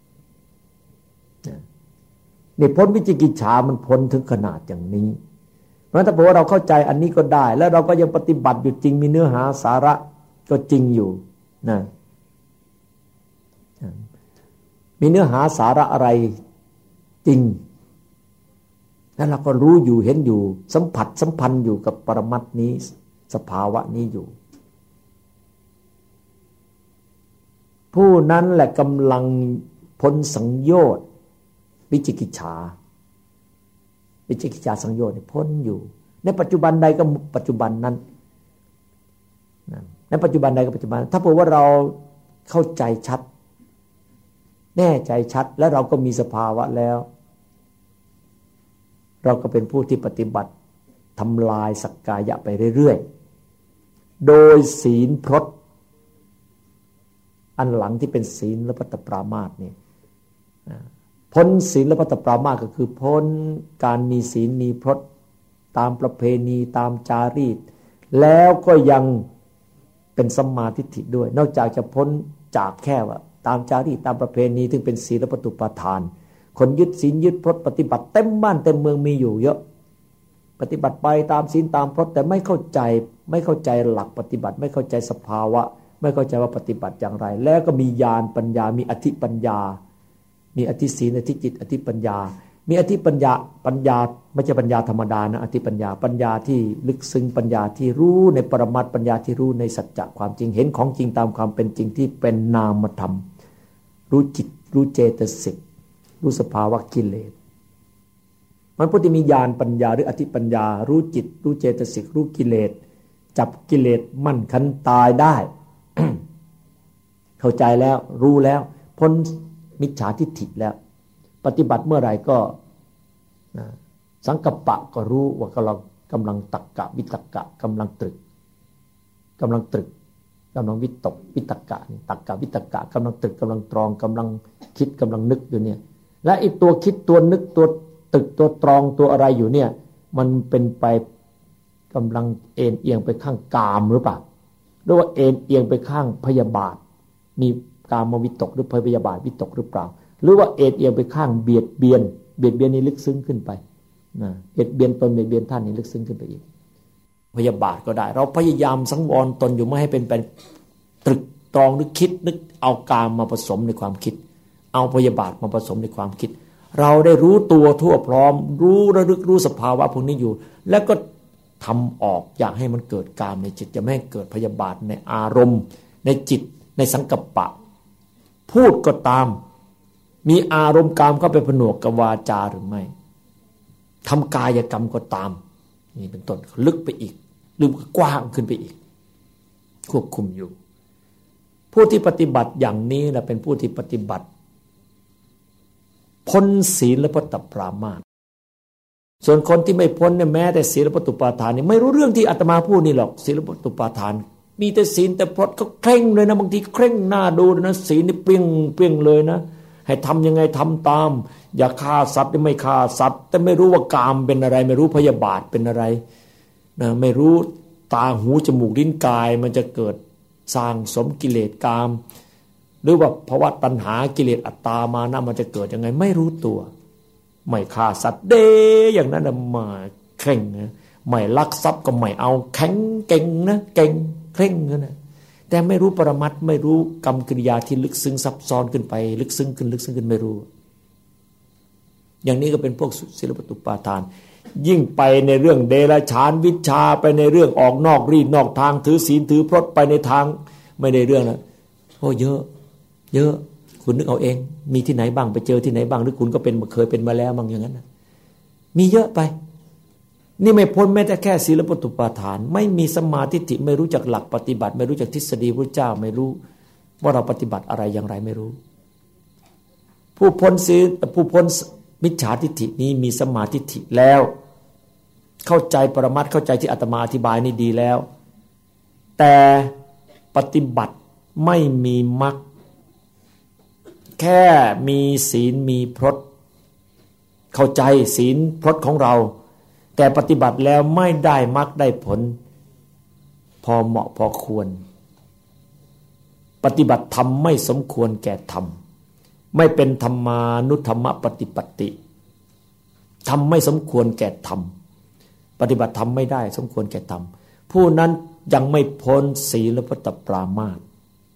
นี่พ้นวิจิกิจฉามันพ้นถึงขนาดอย่างนี้เพราะถ้าบอกว่าเราเข้าใจอันนี้ก็ได้แล้วเราก็ยังปฏิบัติอยู่จริงมีเนื้อหาสาระก็จริงอยู่นะมีเนื้อหาสาระอะไรจริงแล้วเราก็รู้อยู่เห็นอยู่สัมผัสสัมพันธ์อยู่กับปรมัตถ์นี้สภาวะนี้อยู่ผู้นั้นแหละกำลังพ้นสังโยชน์วิจิกิจฉาสังโยชน์พ้นอยู่ในปัจจุบันใดก็ปัจจุบันนั้นในปัจจุบันใดก็ปัจจุบันถ้าเผื่อว่าเราเข้าใจชัดแน่ใจชัดแล้วเราก็มีสภาวะแล้วเราก็เป็นผู้ที่ปฏิบัติทำลายสักกายะไปเรื่อยๆโดยศีลพรตอันหลังที่เป็นศีลและปัตตปรามาสนี่พ้นศีลและปัตตปรามาสก็คือพ้นการมีศีลมีพรตตามประเพณีตามจารีตแล้วก็ยังเป็นสัมมาทิฏฐิด้วยนอกจากจะพ้นจากแค่ว่าตามจารีตตามประเพณีซึ่งเป็นศีลและปฏิปทานคนยึดศีลยึดพรตปฏิบัติเต็มบ้านเต็มเมืองมีอยู่เยอะปฏิบัติไปตามศีลตามพรตแต่ไม่เข้าใจหลักปฏิบัติไม่เข้าใจสภาวะไม่เข้าใจว่าปฏิบัติอย่างไรแล้วก็มีญาณปัญญามีอธิปัญญามีอธิศีลอธิจิตอธิปัญญามีอธิปัญญาไม่ใช่ปัญญาธรรมดานะอธิปัญญาที่ลึกซึ้งปัญญาที่รู้ในปรมัตถ์ปัญญาที่รู้ในสัจจะความจริงเห็นของจริงตามความเป็นจริงที่เป็นนามธรรมรู้จิตรู้เจตสิกรู้สภาวะกิเลสมันผู้ที่มีญาณปัญญาหรืออธิปัญญารู้จิตรู้เจตสิกรู้กิเลสจับกิเลสมั่นคันตายได้ เข้าใจแล้วรู้แล้วพ้นมิจฉาทิฏฐิแล้วปฏิบัติเมื่อไหร่ก็สังกัปปะก็รู้ว่ากำลังตักกะวิตกะกำลังตรึกกำลังวิตกวิตกะตักกะวิตกะกำลังตรึกกำลังตรองกำลังคิดกำลังนึกอยู่เนี่ยและไอ้ตัวคิดตัวนึกตัวตึกตัวตรองตัวอะไรอยู่เนี่ยมันเป็นไปกำลังเอ็นเอียงไปข้างกามหรือเปล่าหรือว่าเอ็นเอียงไปข้างพยาบาทมีกามวิตกหรือพยาบาทวิตกหรือเปล่าหรือว่าเอียงไปข้างเบียดเบียนนี่ลึกซึ้งขึ้นไปนะเบียดเบียนตนเบียดเบียนท่านนี่ลึกซึ้งขึ้นไปอีกพยาบาทก็ได้เราพยายามสังวรตนอยู่ไม่ให้เป็นตรึกตรองนึกคิดนึกเอากามมาผสมในความคิดเอาพยาบาทมาผสมในความคิดเราได้รู้ตัวทั่วพร้อมรู้ระลึกรู้สภาวะพวกนี้อยู่แล้วก็ทำออกอยากให้มันเกิดกามในจิตจะไม่ให้เกิดพยาบาทในอารมณ์ในจิตในสังกัปปะพูดก็ตามมีอารมณ์กามเข้าไปผนวกกับวาจาหรือไม่ทำกายกรรมก็ตามนี่เป็นต้นลึกไปอีกลึกกว้างขึ้นไปอีกควบคุมอยู่ผู้ที่ปฏิบัติอย่างนี้นะเป็นผู้ที่ปฏิบัติพ้นศีลพัตตปรามาสส่วนคนที่ไม่พ้นเนี่ยแม้แต่ศีลพัตตุปาทานนี่ไม่รู้เรื่องที่อาตมาพูดนี่หรอกศีลพัตตุปาทานมีแต่ศีลแต่พรตก็เคร่งเลยนะบางทีเคร่งหน้าดูนะศีลนี่เปรี้ยงเลยนะให้ทำยังไงทำตามอย่าฆ่าสัตว์ไม่ฆ่าสัตว์แต่ไม่รู้ว่ากามเป็นอะไรไม่รู้พยาบาทเป็นอะไรนะไม่รู้ตาหูจมูกลิ้นกายมันจะเกิดสร้างสมกิเลสกามหรือว่าภาวะตัณหากิเลสอัตตามานะมันจะเกิดยังไงไม่รู้ตัวไม่ฆ่าสัตว์เดอย่างนั้นมาเคร่งนะไม่ลักทรัพย์ก็ไม่เอาแข็งเก่งนะเก่งเคร่งนะแต่ไม่รู้ปรมัตถ์ไม่รู้กรรมกิริยาที่ลึกซึ้งซับซ้อนขึ้นไปลึกซึ้งขึ้นไม่รู้อย่างนี้ก็เป็นพวกศีลปตุปาทานยิ่งไปในเรื่องเดรัจฉานวิชชาไปในเรื่องออกนอกรีดนอกทางถือศีลถือพรตไปในทางไม่ได้เรื่องนะโอ้เยอะคุณนึกเอาเองมีที่ไหนบ้างไปเจอที่ไหนบ้างหรือคุณก็เป็นเคยเป็นมาแล้วบางอย่างนั้นนะมีเยอะไปนี่ไม่พ้นแม้แต่แค่ศีลปตุปาทานไม่มีสัมมาทิฏฐิไม่รู้จักหลักปฏิบัติไม่รู้จักทฤษฎีพระเจ้าไม่รู้ว่าเราปฏิบัติอะไรอย่างไรไม่รู้ผู้พ้นศีลผู้พ้นมิจฉาทิฏฐินี้มีสัมมาทิฏฐิแล้วเข้าใจปรมัตถ์เข้าใจที่อาตมาอธิบายนี่ดีแล้วแต่ปฏิบัติไม่มีมรรคแค่มีศีลมีพรตเข้าใจศีลพรตของเราแต่ปฏิบัติแล้วไม่ได้มรรคได้ผลพอเหมาะพอควรปฏิบัติธรรมไม่สมควรแก่ธรรมไม่เป็นธรรมานุธรรมปฏิปติธรรมไม่สมควรแก่ธรรมปฏิบัติธรรมไม่ได้สมควรแก่ธรรมผู้นั้นยังไม่พ้นศีลพัตตปรามาส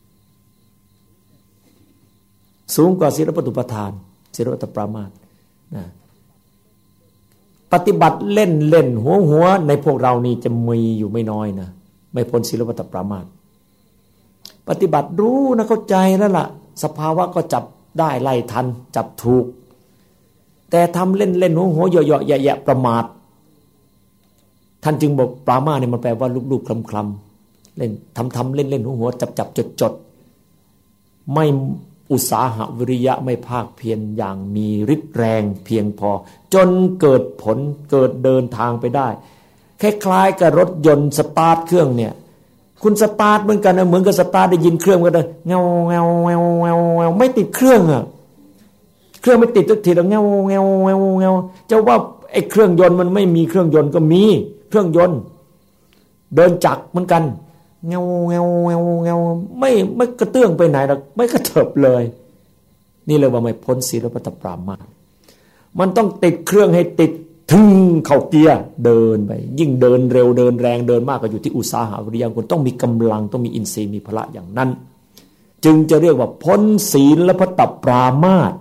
สูงกว่าศีลปตุปทานศีลพัตตปรามาสนะปฏิบัติเล่นหัวในพวกเรานี่จะมีอยู่ไม่น้อยนะไม่พ้นศีลพัตตปรามาสปฏิบัติรู้นะเข้าใจแล้วล่ะสภาวะก็จับได้ไล่ทันจับถูกแต่ทำเล่นหัวเหยาะแยะประมาทท่านจึงบอกปรามาสเนี่ยมันแปลว่าลูกๆคลำๆเล่นทำเล่นหัวจับจดไม่อุตสาหะวิริยะไม่ภาคเพียรอย่างมีฤทธิ์แรงเพียงพอจนเกิดผลเกิดเดินทางไปได้คล้ายๆกับรถยนต์สตาร์ทเครื่องเนี่ยคุณสตาร์ทเหมือนกันนะเหมือนกับสตาร์ทได้ยินเครื่องก็เลยเงาไม่ติดเครื่องอ่ะเครื่องไม่ติดสักทีแล้วเงาจะว่าไอ้เครื่องยนต์มันไม่มีเครื่องยนต์ก็มีเครื่องยนต์เดินจักรเหมือนกันเงาไม่กระเตื้องไปไหนหรอกไม่กระเถิบเลยนี่เลยว่าไม่พ้นศีลพัตตปรามาสมันต้องติดเครื่องให้ติดถึงเข้าเกียร์เดินไปยิ่งเดินเร็วเดินแรงเดินมากก็อยู่ที่อุตสาหะวิริยะคุณต้องมีกำลังต้องมีอินทรีย์มีพละอย่างนั้นจึงจะเรียกว่าพ้นศีลพัตตปรามาส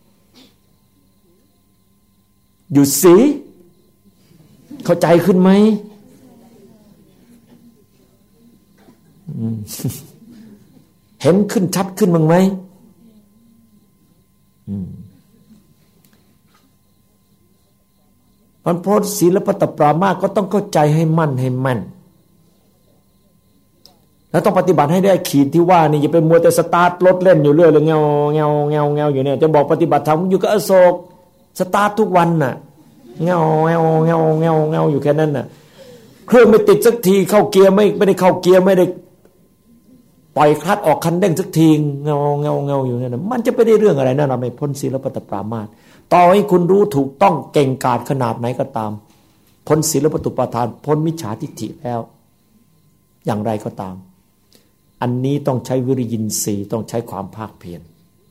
อยู่สิเข้าใจขึ้นไหมเห็นขึ้นชัดขึ้นบ้างไหมมันพ้นศีลพัตตปรามาสก็ต้องเข้าใจให้มั่นให้แม่นแล้วต้องปฏิบัติให้ได้ขีดที่ว่านี่อย่าไปมัวแต่สตาร์ทรถเล่นอยู่เรื่อยเลยเงาอยู่เนี่ยจะบอกปฏิบัติธรรมอยู่กับอโศกสตาร์ททุกวันน่ะเงาอยู่แค่นั้นน่ะเครื่องไม่ติดสักทีเข้าเกียร์ไม่ได้เข้าเกียร์ไม่ได้ปล่อยคลัตช์ออกคันเร่งสักทีเงาอยู่นั่นน่ะมันจะไปได้เรื่องอะไรนั่นน่ะไม่พ้นศีลพัตตปรามาสต่อให้คุณรู้ถูกต้องเก่งกาจขนาดไหนก็ตามพ้นศีลปตุปาทานพ้นมิจฉาทิฏฐิแล้วอย่างไรก็ตามอันนี้ต้องใช้วิริยินทรีย์ต้องใช้ความภาคเพียร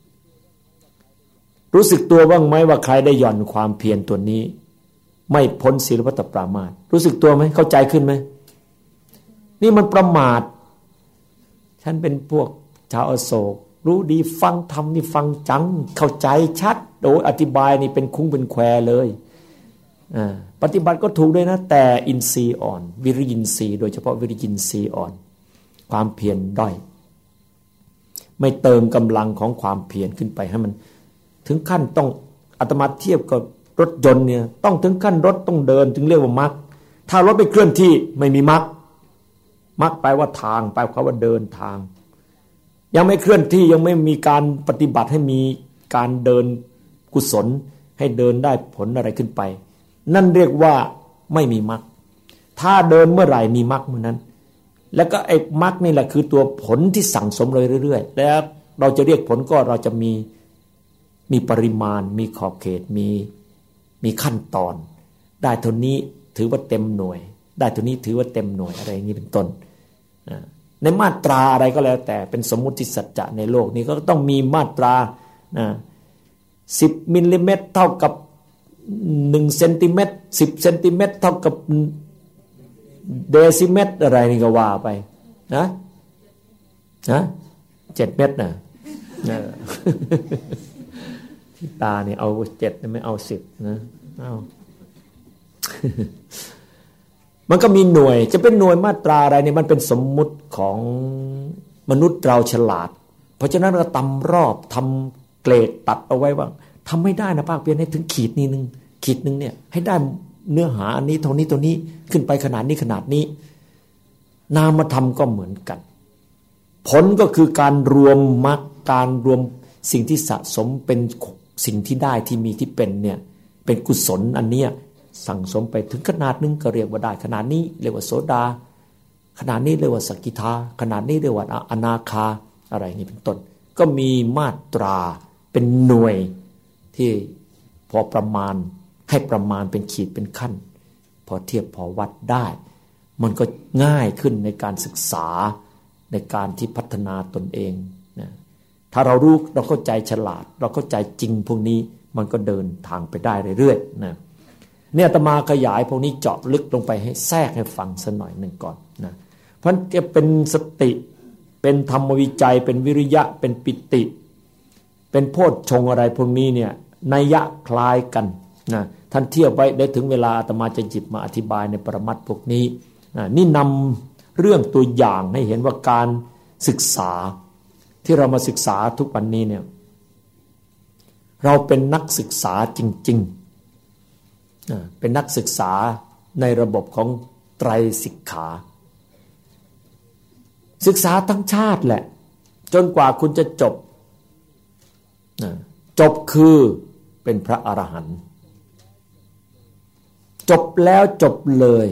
รู้สึกตัวบ้างไหมว่าใครได้หย่อนความเพียรตัวนี้ไม่พ้นศีลวัตตปรามาสรู้สึกตัวไหมเข้าใจขึ้นไหมนี่มันประมาทฉันเป็นพวกชาวอโศกรู้ดีฟังธรรมนี่ฟังจังเข้าใจชัดโดยอธิบายนี่เป็นคุ้งเป็นแควเลยปฏิบัติก็ถูกด้วยนะแต่อินทรีย์อ่อนวิริยินทรีย์โดยเฉพาะวิริยินทรีย์อ่อนความเพียรด้อยไม่เติมกำลังของความเพียรขึ้นไปให้มันถึงขั้นต้องอาตมาเทียบกับรถยนต์เนี่ยต้องถึงขั้นรถต้องเดินถึงเรียกว่ามรรคถ้ารถไม่เคลื่อนที่ไม่มีมรรคมรรคแปลว่าทางแปลว่าเดินทางยังไม่เคลื่อนที่ยังไม่มีการปฏิบัติให้มีการเดินกุศลให้เดินได้ผลอะไรขึ้นไปนั่นเรียกว่าไม่มีมรรคถ้าเดินเมื่อไหร่มีมรรคเมื่อนั้นแล้วก็ไอ้มรรคนี่แหละคือตัวผลที่สั่งสมเลยเรื่อยๆแล้วเราจะเรียกผลก็เราจะมีปริมาณมีขอบเขตมีขั้นตอนได้เท่านี้ถือว่าเต็มหน่วยได้เท่านี้ถือว่าเต็มหน่วยอะไรอย่างนี้เป็นต้นในมาตราอะไรก็แล้วแต่เป็นสมมุติสัจจะในโลกนี้ก็ต้องมีมาตรา10 มิลลิเมตรเท่ากับ1 เซนติเมตร10 เซนติเมตรเท่ากับเดซิเมตรอะไรนี่ก็ว่าไปนะ7 เมตรนะที่ตาเนี่ยเอา7ไม่เอา10นะเอามันก็มีหน่วยจะเป็นหน่วยมาตราอะไรเนี่ยมันเป็นสมมุติของมนุษย์เราฉลาดเพราะฉะนั้นเราตำรอบทำเกรดตัดเอาไว้ว่าทำไม่ได้นะภาคเพียรให้ถึงขีดนึงเนี่ยให้ได้เนื้อหาอันนี้เท่านี้ตัวนี้ขึ้นไปขนาดนี้นามธรรมก็เหมือนกันผลก็คือการรวมมรรคการรวมสิ่งที่สะสมเป็นสิ่งที่ได้ที่มีที่เป็นเนี่ยเป็นกุศลอันเนี้ยสั่งสมไปถึงขนาดนึงก็เรียกว่าได้ขนาดนี้เรียกว่าโสดาขนาดนี้เรียกว่าสกิทาขนาดนี้เรียกว่าอนาคาอะไรนี่เป็นต้นก็มีมาตราเป็นหน่วยที่พอประมาณให้ประมาณเป็นขีดเป็นขั้นพอเทียบพอวัดได้มันก็ง่ายขึ้นในการศึกษาในการที่พัฒนาตนเองนะถ้าเรารู้เราเข้าใจฉลาดเราเข้าใจจริงพวกนี้มันก็เดินทางไปได้เรื่อยๆนะเนี่ยอาตมาขยายพวกนี้เจาะลึกลงไปให้แทรกให้ฟังสักหน่อยหนึ่งก่อนนะเพราะจะเป็นสติเป็นธรรมวิจัยเป็นวิริยะเป็นปิติเป็นโพชฌงค์อะไรพวกนี้เนี่ยนัยยะคล้ายกันนะท่านเทียบไว้ได้ถึงเวลาอาตมาจะหยิบมาอธิบายในปรมัตถ์พวกนี้นี่นำเรื่องตัวอย่างให้เห็นว่าการศึกษาที่เรามาศึกษาทุกวันนี้เนี่ยเราเป็นนักศึกษาจริงๆเป็นนักศึกษาในระบบของไตรสิกขาศึกษาทั้งชาติแหละจนกว่าคุณจะจบคือเป็นพระอรหันต์จบแล้วจบเลย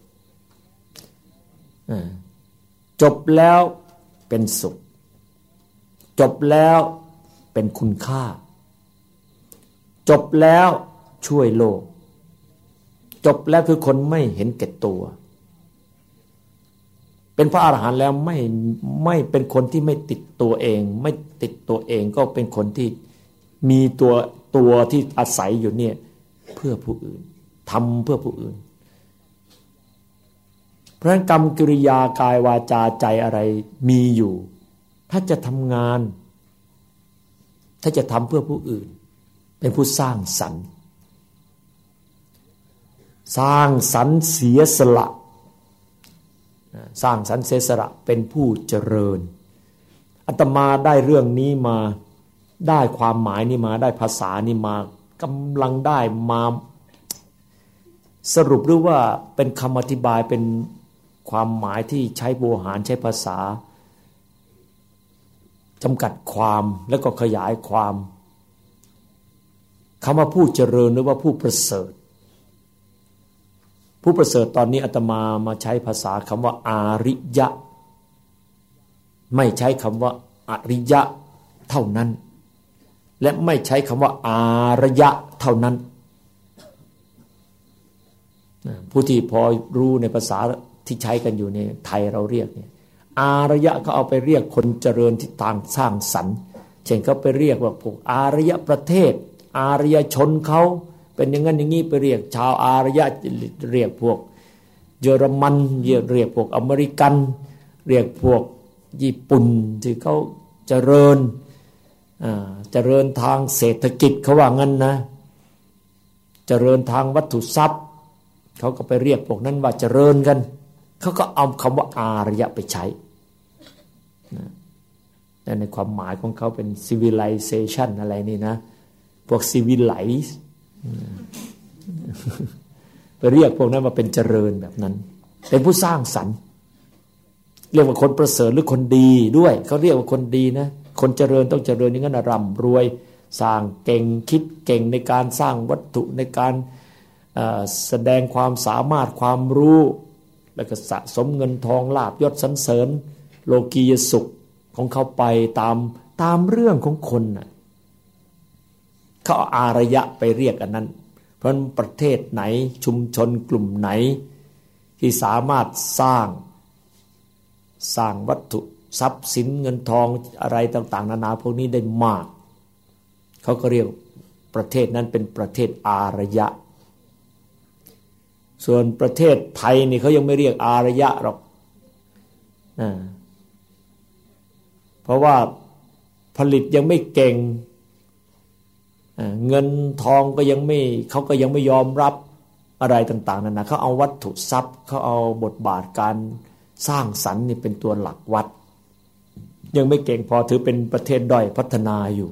จบแล้วเป็นสุขจบแล้วเป็นคุณค่าจบแล้วช่วยโลกจบแล้วคือคนไม่เห็นแก่ตัวเป็นพระอรหันต์แล้วไม่เป็นคนที่ไม่ติดตัวเองไม่ติดตัวเองก็เป็นคนที่มีตัวที่อาศัยอยู่เนี่ยเพื่อผู้อื่นทำเพื่อผู้อื่นเพราะฉะนั้นกรรมกิริยากายวาจาใจอะไรมีอยู่ถ้าจะทำงานถ้าจะทำเพื่อผู้อื่นเป็นผู้สร้างสรรค์เสียสละสร้างสรรค์เสียสละเป็นผู้เจริญอาตมาได้เรื่องนี้มาได้ความหมายนี้มาได้ภาษานี้มากำลังได้มาสรุปหรือว่าเป็นคำอธิบายเป็นความหมายที่ใช้โวหารใช้ภาษาจำกัดความแล้วก็ขยายความคำว่าผู้เจริญหรือว่าผู้ประเสริฐผู้ประเสริฐตอนนี้อาตมาใช้ภาษาคำว่าอาริยะไม่ใช้คำว่าอริยะเท่านั้นและไม่ใช้คำว่าอารยะเท่านั้นผู้ที่พอรู้ในภาษาที่ใช้กันอยู่ในไทยเราเรียกเนี่ยอารยะก็เอาไปเรียกคนเจริญที่ต่างสร้างสรรค์เช่นเขาไปเรียกว่าพวกอารยประเทศอารยชนเขาเป็นอย่างนั้นอย่างนี้ไปเรียกชาวอารยะเรียกพวกเยอรมันเรียกพวกอเมริกันเรียกพวกญี่ปุ่นที่เขาเจริญทางเศรษฐกิจเขาว่างั้นนะเจริญทางวัตถุทรัพย์เขาก็ไปเรียกพวกนั้นว่าเจริญกันเขาก็เอาคำว่าอารยะไปใช้แต่ในความหมายของเขาเป็น civilization อะไรนี่นะพวก civilize ไปเรียกพวกนั้นมาเป็นเจริญแบบนั้นเป็นผู้สร้างสรรค์เรียกว่าคนประเสริฐหรือคนดีด้วยเขาเรียกว่าคนดีนะคนเจริญต้องเจริญอย่างนั้นร่ำรวยสร้างเก่งคิดเก่งในการสร้างวัตถุในการแสดงความสามารถความรู้แล้วก็สะสมเงินทองลาภยศสรรเสริญโลกียสุขของเขาไปตามเรื่องของคนน่ะเขาเอาอารยะไปเรียกอันนั้นเพราะประเทศไหนชุมชนกลุ่มไหนที่สามารถสร้างวัตถุทรัพย์สินเงินทองอะไรต่างๆนานาพวกนี้ได้มากเขาก็เรียกประเทศนั้นเป็นประเทศอารยะส่วนประเทศไทยนี่เขายังไม่เรียกอารยะหรอกเพราะว่าผลิตยังไม่เก่งเงินทองก็ยังไม่เขาก็ยังไม่ยอมรับอะไรต่างๆนั่นนะเขาเอาวัตถุทรัพย์เขาเอาบทบาทการสร้างสรรค์นี่เป็นตัวหลักวัดยังไม่เก่งพอถือเป็นประเทศด้อยพัฒนาอยู่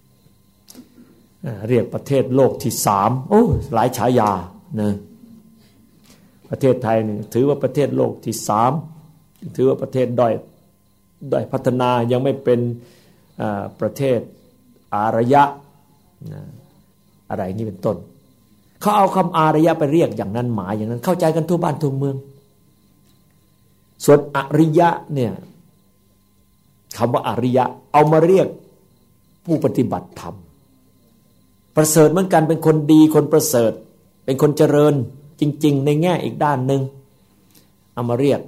เรียกประเทศโลกที่3โอ้หลายฉายานะประเทศไทยนี่ถือว่าประเทศโลกที่3ถือว่าประเทศด้อยพัฒนายังไม่เป็นประเทศอารยะอะไรนี่เป็นต้นเขาเอาคำอารยะไปเรียกอย่างนั้นหมายอย่างนั้นเข้าใจกันทั่วบ้านทั่วเมืองส่วนอริยะเนี่ยคำว่าอริยะเอามาเรียกผู้ปฏิบัติธรรมประเสริฐเหมือนกันเป็นคนดีคนประเสริฐเป็นคนเจริญจริงๆในแง่อีกด้านหนึ่งเอามาเรียก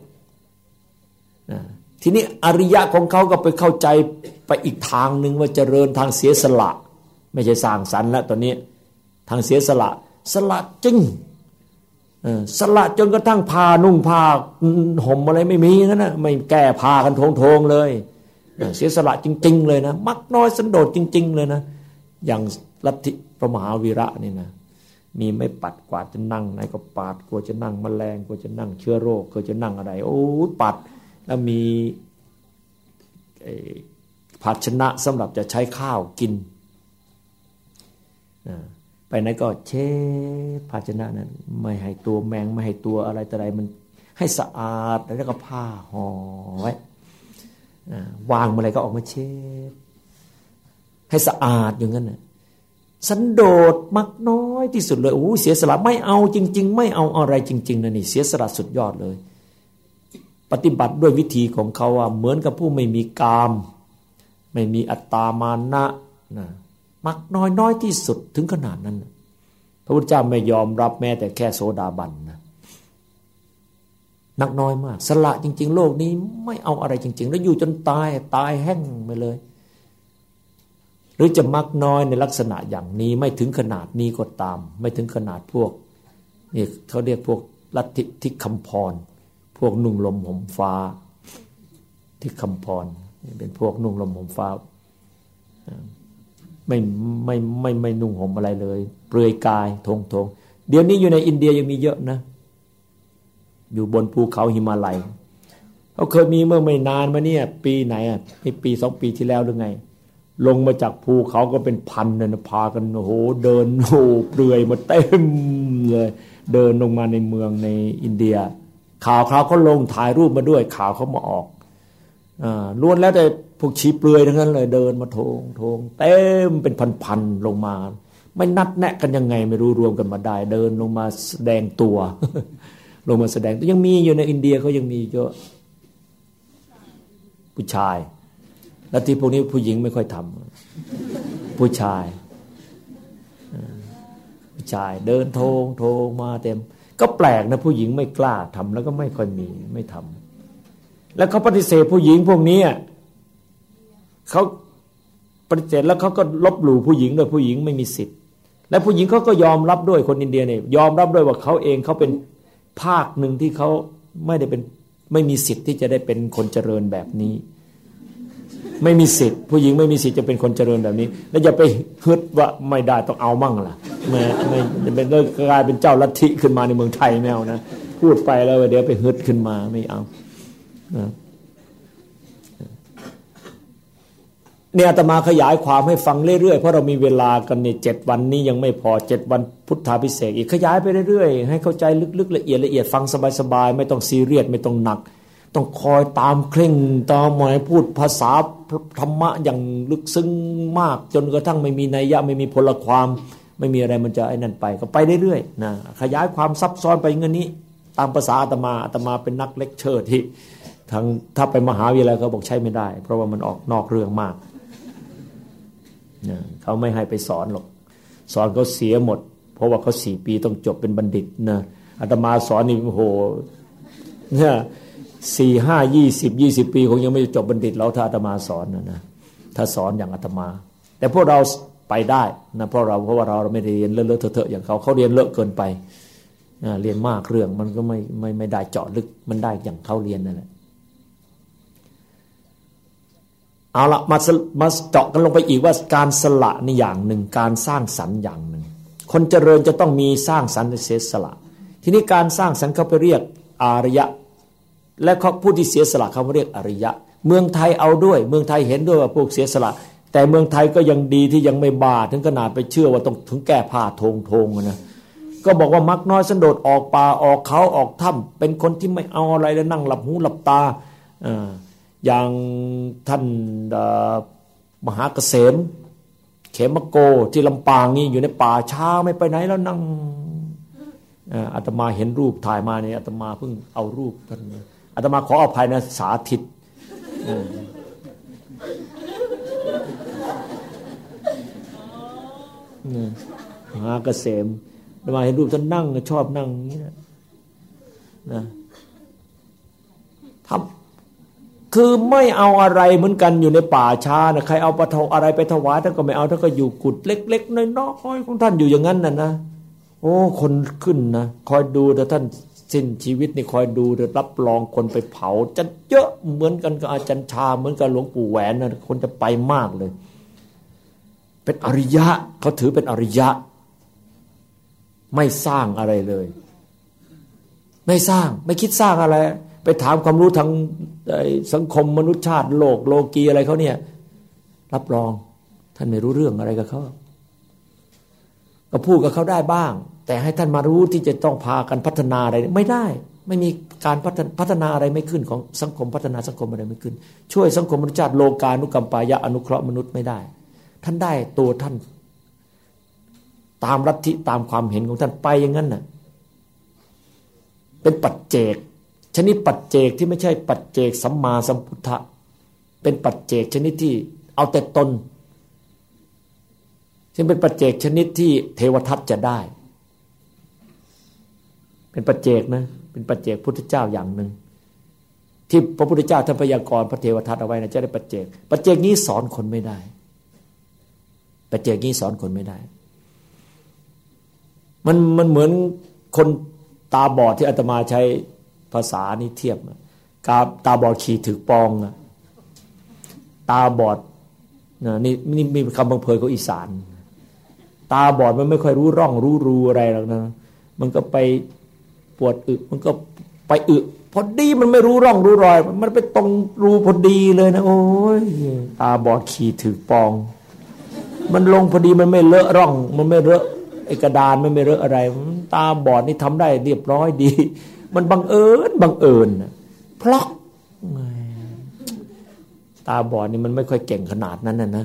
ทีนี้อริยะของเขาก็ไปเข้าใจไปอีกทางหนึ่งว่าเจริญทางเสียสละไม่ใช่สร้างสรรค์แล้วตอนนี้ทางเสียสละจริงสละจนกระทั่งผ้านุ่งผ้าห่มอะไรไม่มีนั่นนะไม่แก้ผ้ากันโทงๆเลยเสียสละจริงๆเลยนะมักน้อยสันโดษจริงๆเลยนะอย่างลัทธิพระมหาวีระนี่นะมีไม่ปัดกวาดจะนั่งไหนก็ปัดกลัวจะนั่งแมลงกลัวจะนั่งเชื้อโรคกลัวจะนั่งอะไรโอ้ปัดแล้วมีภาชนะสำหรับจะใช้ข้าวกินไปไหนก็เช็ดภาชนะนั้นไม่ให้ตัวแมงไม่ให้ตัวอะไรต่ออะไรมันให้สะอาดแล้วก็ผ้าห่อไว้วางอะไรก็ออกมาเช็ดให้สะอาดอย่างนั้นน่ะสันโดษมักน้อยที่สุดเลยโอ้เสียสละไม่เอาจริงๆไม่เอาอะไรจริงๆนะนี่เสียสละสุดยอดเลยปฏิบัติด้วยวิธีของเขาว่าเหมือนกับผู้ไม่มีกามไม่มีอัตตามานะนะมักน้อยที่สุดถึงขนาดนั้นพระพุทธเจ้าไม่ยอมรับแม้แต่แค่โสดาบันนะนักน้อยมากสละจริงๆโลกนี้ไม่เอาอะไรจริงๆแล้วอยู่จนตายแห้งไปเลยหรือจะมักน้อยในลักษณะอย่างนี้ไม่ถึงขนาดนี้ก็ตามไม่ถึงขนาดพวกนี่เขาเรียกพวกลัทธิทิคำพรพวกนุ่งลมห่มฟ้าทิคำพรเป็นพวกนุ่งลมห่มฟ้าไม่นุ่งห่มอะไรเลยเปลือยกายทงเดี๋ยวนี้อยู่ในอินเดียยังมีเยอะนะอยู่บนภูเขาหิมาลัยเขาเคยมีเมื่อไม่นานมาเนี่ยปีไหนอ่ะปี2 ปีที่แล้วหรือไงลงมาจากภูเขาก็เป็นพันนะพากันโอ้โหเดินโอ้เปลือยมาเต็มเลยเดินลงมาในเมืองในอินเดียข่าวเขาลงถ่ายรูปมาด้วยข่าวเขามาออกล้วนแล้วแต่พวกชี้เปลือยทั้งนั้นเลยเดินมาโถงเต็มเป็นพันๆลงมาไม่นัดแนะกันยังไงไม่รู้รวมกันมาได้เดินลงมาแสดงตัว ลงมาแสดงตัวยังมีอยู่ในอินเดียเขายังมีเยอะผู้ชายแล้วที่พวกนี้ผู้หญิงไม่ค่อยทำผู้ชายเดินโถงมาเต็มก็แปลกนะผู้หญิงไม่กล้าทำแล้วก็ไม่ค่อยมีไม่ทแล้วเขาปฏิเสธผู้หญิงพวกนี้เขาปฏิเสธแล้วเขาก็ลบหลู่ผู้หญิงด้วยผู้หญิงไม่มีสิทธิ์และผู้หญิงเขาก็ยอมรับด้วยคนอินเดียเนี่ยยอมรับด้วยว่าเขาเองเขาเป็นภาคหนึ่งที่เขาไม่มีสิทธิ์ที่จะได้เป็นคนเจริญแบบนี้ไม่มีสิทธิ์ผู้หญิงไม่มีสิทธิ์จะเป็นคนเจริญแบบนี้แล้วอย่าไปฮึดว่าไม่ได้ต้องเอามั่งล่ะไม่เป็นเลิกกลายเป็นเจ้าลัทธิขึ้นมาในเมืองไทยแมวนะพูดไปแล้วเดี๋ยวไปฮึดขึ้นมาไม่เอาเนี่ยอาตมาขยายความให้ฟังเรื่อยๆเพราะเรามีเวลากันเนี่ย7 วันนี้ยังไม่พอ7 วันพุทธาภิเษกอีกขยายไปเรื่อยๆให้เข้าใจลึกๆละเอียดฟังสบายๆไม่ต้องซีเรียสไม่ต้องหนักต้องคอยตามเคร่งตามหมายพูดภาษาธรรมะอย่างลึกซึ้งมากจนกระทั่งไม่มีนัยยะไม่มีพลความไม่มีอะไรมันจะไอ้นั่นไปก็ไปเรื่อยๆนะขยายความซับซ้อนไปเงี้ยนี้ตามภาษาอาตมาเป็นนักเลคเชอร์ที่ทางถ้าไปมหาวิทยาลัยเขาบอกใช้ไม่ได้เพราะว่ามันออกนอกเรื่องมากเขาไม่ให้ไปสอนหรอกสอนเขาเสียหมดเพราะว่าเขา4 ปีต้องจบเป็นบัณฑิตนะอาตมาสอนนี่โอ้โหเนี่ย4, 5, 20 ปีคงยังไม่จบบัณฑิตแล้วถ้าอาตมาสอนนะถ้าสอนอย่างอาตมาแต่พวกเราไปได้นะเพราะว่าเราไม่ได้เรียนเลอะเทอะอย่างเขาเรียนเลอะเกินไปเรียนมากเรื่องมันก็ไม่ได้เจาะลึกมันได้อย่างเขาเรียนนั่นแหละเอาละมาเจาะกันลงไปอีกว่าการสละนี่อย่างหนึ่งการสร้างสรรค์อย่างหนึ่งคนเจริญจะต้องมีสร้างสรรค์เสียสละทีนี้การสร้างสรรค์เขาไปเรียกอริยะและเขาผู้ที่เสียสละเขาเรียกอริยะเมืองไทยเอาด้วยเมืองไทยเห็นด้วยว่าพวกเสียสละแต่เมืองไทยก็ยังดีที่ยังไม่บ้าถึงขนาดไปเชื่อว่าต้องถึงแก้ผ้าโทงนะก็บอกว่ามักน้อยสันโดษออกป่าออกเขาออกถ้ำเป็นคนที่ไม่เอาอะไรแล้วนั่งหลับหูหลับตาอย่างท่านมหาเกษมเขมโกที่ลำปางนี่อยู่ในป่าช้าไม่ไปไหนแล้วนั่งอาตมาเห็นรูปถ่ายมาเนี่ยอาตมาเพิ่งเอารูปท่านอาตมาขออภัยนะสาธิตมหาเกษมอาตมาเห็นรูปท่านนั่งชอบนั่งอย่างนี้นะทำคือไม่เอาอะไรเหมือนกันอยู่ในป่าช้านะใครเอาปะทองอะไรไปถวายท่านก็ไม่เอาท่านก็อยู่กุฏเล็กๆน้อยๆของท่านอยู่อย่างนั้นนะโอ้คนขึ้นนะคอยดูแต่ท่านสิ้นชีวิตนี่คอยดูแต่รับรองคนไปเผาจะเยอะเหมือนกันกับอาจารย์ชาเหมือนกับหลวงปู่แหวนนะคนจะไปมากเลยเป็นอริยะเขาถือเป็นอริยะไม่สร้างอะไรเลยไม่สร้างไม่คิดสร้างอะไรไปถามความรู้ทางสังคมมนุษยชาติโลกโลกีอะไรเขาเนี่ยรับรองท่านไม่รู้เรื่องอะไรกับเขาก็พูดกับเขาได้บ้างแต่ให้ท่านมารู้ที่จะต้องพากันพัฒนาอะไรไม่ได้ไม่มีการพัฒนาอะไรไม่ขึ้นของสังคมพัฒนาสังคมอะไรไม่ขึ้นช่วยสังคมมนุษยชาติโลกานุกัมปายะอนุเคราะห์มนุษย์ไม่ได้ท่านได้ตัวท่านตามลัทธิตามความเห็นของท่านไปอย่างนั้นน่ะเป็นปัจเจกชนิดปัจเจกที่ไม่ใช่ปัจเจกสัมมาสัมพุทธะเป็นปัจเจกชนิดที่เอาแต่ตนซึ่งเป็นปัจเจกชนิดที่เทวทัตจะได้เป็นปัจเจกนะเป็นปัจเจกพุทธเจ้าอย่างหนึ่งที่พระพุทธเจ้าท่านพยากรณ์พระเทวทัตเอาไว้นะจะได้ปัจเจกปัจเจกนี้สอนคนไม่ได้ปัจเจกนี้สอนคนไม่ได้มันเหมือนคนตาบอดที่อาตมาใช้ภาษานี้เทียบกับตาบอดขี่ถือปองตาบอดนี่มีคำบังเพยของอีสานตาบอดมันไม่ค่อยรู้ร่องรู้รูอะไรหรอกนะมันก็ไปปวดอึมันก็ไปอึพอดีมันไม่รู้ร่องรู้รอยมันไปตรงรูพอดีเลยนะโอ้ยตาบอดขี่ถือปองมันลงพอดีมันไม่เลอะร่องมันไม่เลอะไอ้กระดานมันไม่เลอะอะไรตาบอดนี่ทำได้เรียบร้อยดีมันบังเอิญพลอกตาบอดนี่มันไม่ค่อยเก่งขนาดนั้นนะ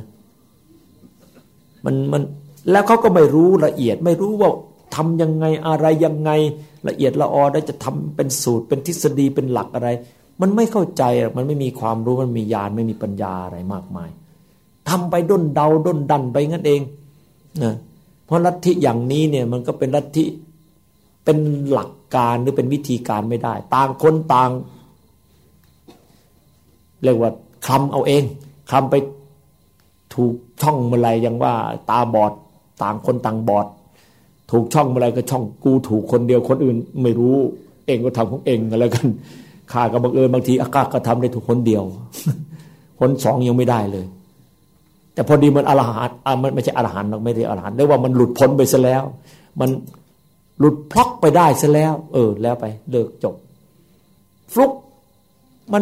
มันแล้วเขาก็ไม่รู้ละเอียดไม่รู้ว่าทำยังไงอะไรยังไงละเอียดละออได้จะทำเป็นสูตรเป็นทฤษฎีเป็นหลักอะไรมันไม่เข้าใจมันไม่มีความรู้มันมีญาณไม่มีปัญญาอะไรมากมายทำไปด้นเดาด้นดันไปงั้นเองนะเพราะลัทธิอย่างนี้เนี่ยมันก็เป็นลัทธิเป็นหลักการหรือเป็นวิธีการไม่ได้ต่างคนต่างเรียกว่าคลำเอาเองคลำไปถูกช่องเมื่อไรยังว่าตาบอดต่างคนต่างบอดถูกช่องเมื่อไรก็ช่องกูถูกคนเดียวคนอื่นไม่รู้เองก็ทำของเองอะไรกันข้าก็บังเอิญบางทีข้าก็ทำได้ถูกคนเดียวคนสองยังไม่ได้เลยแต่พอดีมันอรหันต์มันไม่ใช่อรหันต์หรอกไม่ได้อรหันต์เรียกว่ามันหลุดพ้นไปซะแล้วมันหลุดพลอกไปได้ซะแล้วแล้วไปเลิกจบฟลุกมัน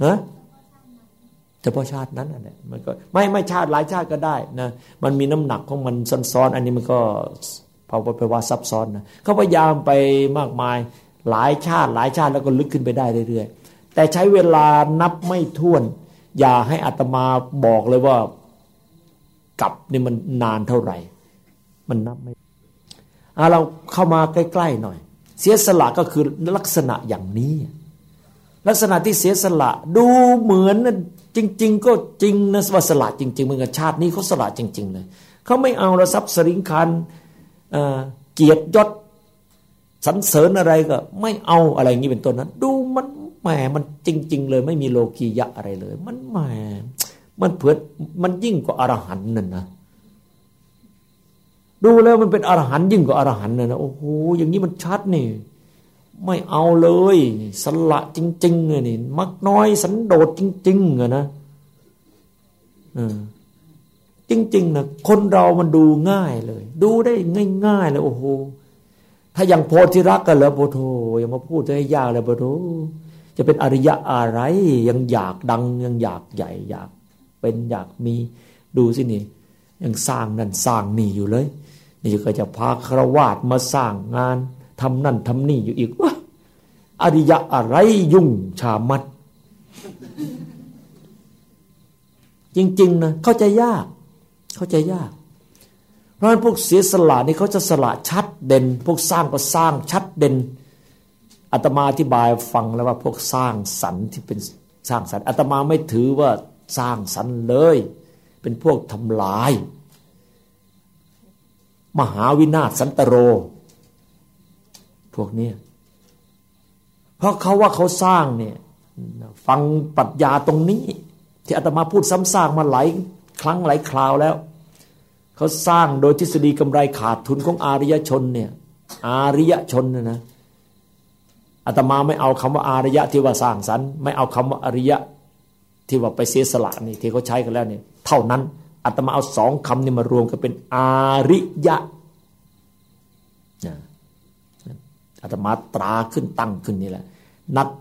เฉพาะชาตินั้นน่ะมันก็ไม่ชาติหลายชาติก็ได้นะมันมีน้ำหนักของมันซ้อนๆอันนี้มันก็ภาวะซับซ้อนนะเขาพยายามไปมากมายหลายชาติแล้วก็ลึกขึ้นไปได้เรื่อยๆแต่ใช้เวลานับไม่ถ้วนอย่าให้อาตมาบอกเลยว่ากลับนี่มันนานเท่าไหร่มันนับไม่เราเข้ามาใกล้ๆหน่อยเสียสละก็คือลักษณะอย่างนี้ลักษณะที่เสียสละดูเหมือนจริงๆก็จริงนะว่าสละจริงๆเหมือนกับชาตินี้เขาสละจริงๆเลยเขาไม่เอาละทรัพย์สริงคารเกียรติยศสรรเสริญอะไรก็ไม่เอาอะไรอย่างนี้เป็นต้นนั้นดูมันแหมมันจริงๆเลยไม่มีโลกียะอะไรเลยมันแหมมันเผือมันยิ่งกว่าอรหันต์นั่นนะดูแล้วมันเป็นอรหันต์ยิ่งกว่าอรหันต์นะโอ้โหอย่างนี้มันชัดนี่ไม่เอาเลยสละจริงๆเลยนี่มักน้อยสันโดษจริงๆนะจริงๆนะคนเรามันดูง่ายเลยดูได้ง่ายๆเลยโอ้โหถ้าอย่างโพธิรักกันแล้วโพโธอย่ามาพูดให้ยากเลยโพโธจะเป็นอริยะอะไรยังอยากดังยังอยากใหญ่อยากเป็นอยากมีดูสินี่ยังสร้างนั่นสร้างนี่อยู่เลยนี่ก็จะพาฆราวาสมาสร้างงานทำนั่นทำนี่อยู่อีกวะอริยะอะไรยุ่งชามัดจริงๆนะเข้าใจยากเพราะฉะนั้นพวกเสียสละนี่เขาจะสละชัดเด่นพวกสร้างก็สร้างชัดเด่นอาตมาอธิบายฟังแล้วว่าพวกสร้างสรรค์ที่เป็นสร้างสรรค์อาตมาไม่ถือว่าสร้างสรรค์เลยเป็นพวกทำลายมหาวินาศสันตโรพวกนี้เพราะเขาว่าเขาสร้างเนี่ยฟังปรัชญาตรงนี้ที่อาตมาพูดซ้ำซากมาหลายครั้งหลายคราวแล้วเขาสร้างโดยทฤษฎีกำไรขาดทุนของอารยชนเนี่ยอารยชนนะอาตมาไม่เอาคำว่าอารยะที่ว่าสร้างสรรค์ไม่เอาคำว่าอริยะที่ว่าไปเสียสละนี่ที่เขาใช้กันแล้วเนี่ยเท่านั้นอาตมาเอาสองคำนี้มารวมกันเป็นอาริยะอาตมาตราขึ้นตั้งขึ้นนี่แหละนัก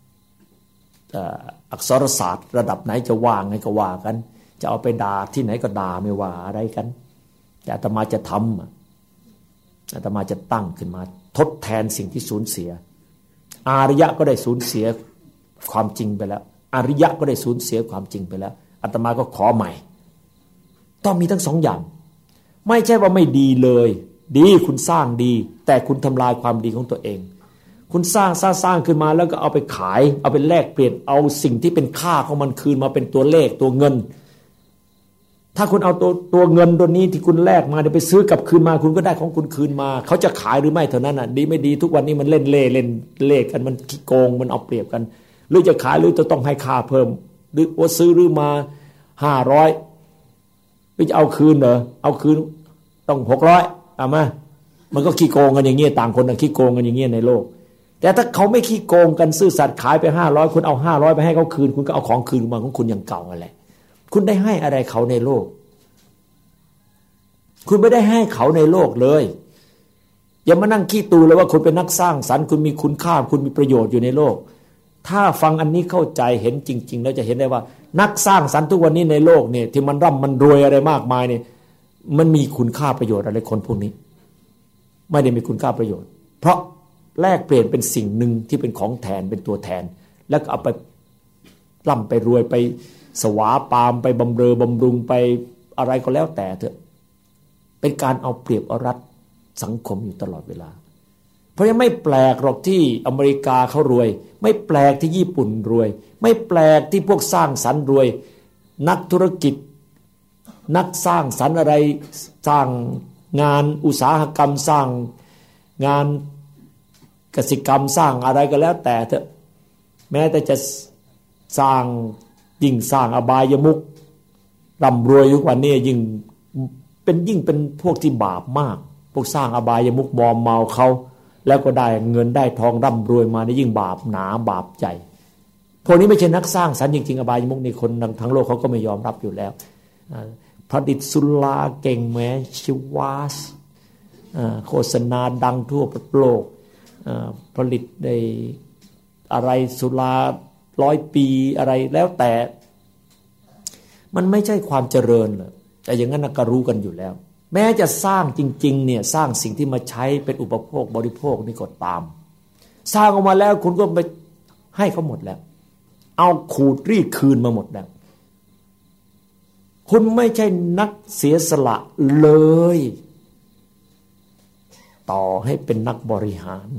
อักษรศาสตร์ระดับไหนจะว่าไงก็ว่ากันจะเอาไปด่าที่ไหนก็ด่าไม่ว่าอะไรกันแต่อาตมาจะทำอาตมาจะตั้งขึ้นมาทดแทนสิ่งที่สูญเสียอารยะก็ได้สูญเสียความจริงไปแล้วอริยะก็ได้สูญเสียความจริงไปแล้วอาตมาก็ขอใหม่ต้องมีทั้งสองอย่างไม่ใช่ว่าไม่ดีเลยดีคุณสร้างดีแต่คุณทำลายความดีของตัวเองคุณสร้างขึ้นมาแล้วก็เอาไปขายเอาไปแลกเปลี่ยนเอาสิ่งที่เป็นค่าของมันคืนมาเป็นตัวเลขตัวเงินถ้าคุณเอาตัวเงินตัวนี้ที่คุณแลกมาเดี๋ยวไปซื้อกลับคืนมาคุณก็ได้ของคุณคืนมาเขาจะขายหรือไม่เท่านั้นน่ะดีไม่ดีทุกวันนี้มันเล่นเล่กันมันขี้โกงมันเอาเปรียบกันหรือจะขายหรือจะต้องให้ค่าเพิ่มหรือว่าซื้อหรือมา500หรือจะเอาคืนเหรอเอาคืนต้อง600เอามามันก็ขี้โกงกันอย่างเงี้ยต่างคนต่างขี้โกงกันอย่างเงี้ยในโลกแต่ถ้าเขาไม่ขี้โกงกันซื่อสัตย์ขายไป500คุณเอา500ไปให้เขาคืนคุณก็เอาของคืนมาของคุณอย่างเก่าอะไรคุณได้ให้อะไรเขาในโลกคุณไม่ได้ให้เขาในโลกเลยอย่ามานั่งขี้ตูเลยว่าคุณเป็นนักสร้างสรรค์คุณมีคุณค่าคุณมีประโยชน์อยู่ในโลกถ้าฟังอันนี้เข้าใจเห็นจริงๆแล้วจะเห็นได้ว่านักสร้างสรรค์ทุกวันนี้ในโลกเนี่ยที่มันร่ำมันรวยอะไรมากมายเนี่ยมันมีคุณค่าประโยชน์อะไรคนพวกนี้ไม่ได้มีคุณค่าประโยชน์เพราะแลกเปลี่ยนเป็นสิ่งหนึ่งที่เป็นของแทนเป็นตัวแทนแล้วก็เอาไปร่ำไปรวยไปสวาปามไปบำเรอบำรุงไปอะไรก็แล้วแต่เถอะเป็นการเอาเปรียบเอารัดสังคมอยู่ตลอดเวลาเพราะยังไม่แปลกหรอกที่อเมริกาเขารวยไม่แปลกที่ญี่ปุ่นรวยไม่แปลกที่พวกสร้างสรรค์รวยนักธุรกิจนักสร้างสรรค์อะไรสร้างงานอุตสาหกรรมสร้างงานกสิกรรมสร้างอะไรก็แล้วแต่เถอะแม้แต่จะสร้างยิ่งสร้างอบายมุขร่ำรวยทุกวันนี้ยิ่งเป็นพวกที่บาปมากพวกสร้างอบายมุขมอมเมาเขาแล้วก็ได้เงินได้ทองร่ำรวยมานี่ยิ่งบาปหนาบาปใจพวกนี้ไม่ใช่นักสร้างสรรค์จริงๆอบายมุขนี่คนทั้งโลกเขาก็ไม่ยอมรับอยู่แล้วผลิตสุราเก่งแม้ชิวาสโฆษณาดังทั่วโลกผลิตในอะไรสุรา100 ปีอะไรแล้วแต่มันไม่ใช่ความเจริญเลยแต่อย่างนั้นก็รู้กันอยู่แล้วแม้จะสร้างจริงๆเนี่ยสร้างสิ่งที่มาใช้เป็นอุปโภคบริโภคนี่ก็ตามสร้างออกมาแล้วคุณก็ไปให้เขาหมดแล้วเอาขูดรีดคืนมาหมดแล้วคุณไม่ใช่นักเสียสละเลยต่อให้เป็นนักบริหาร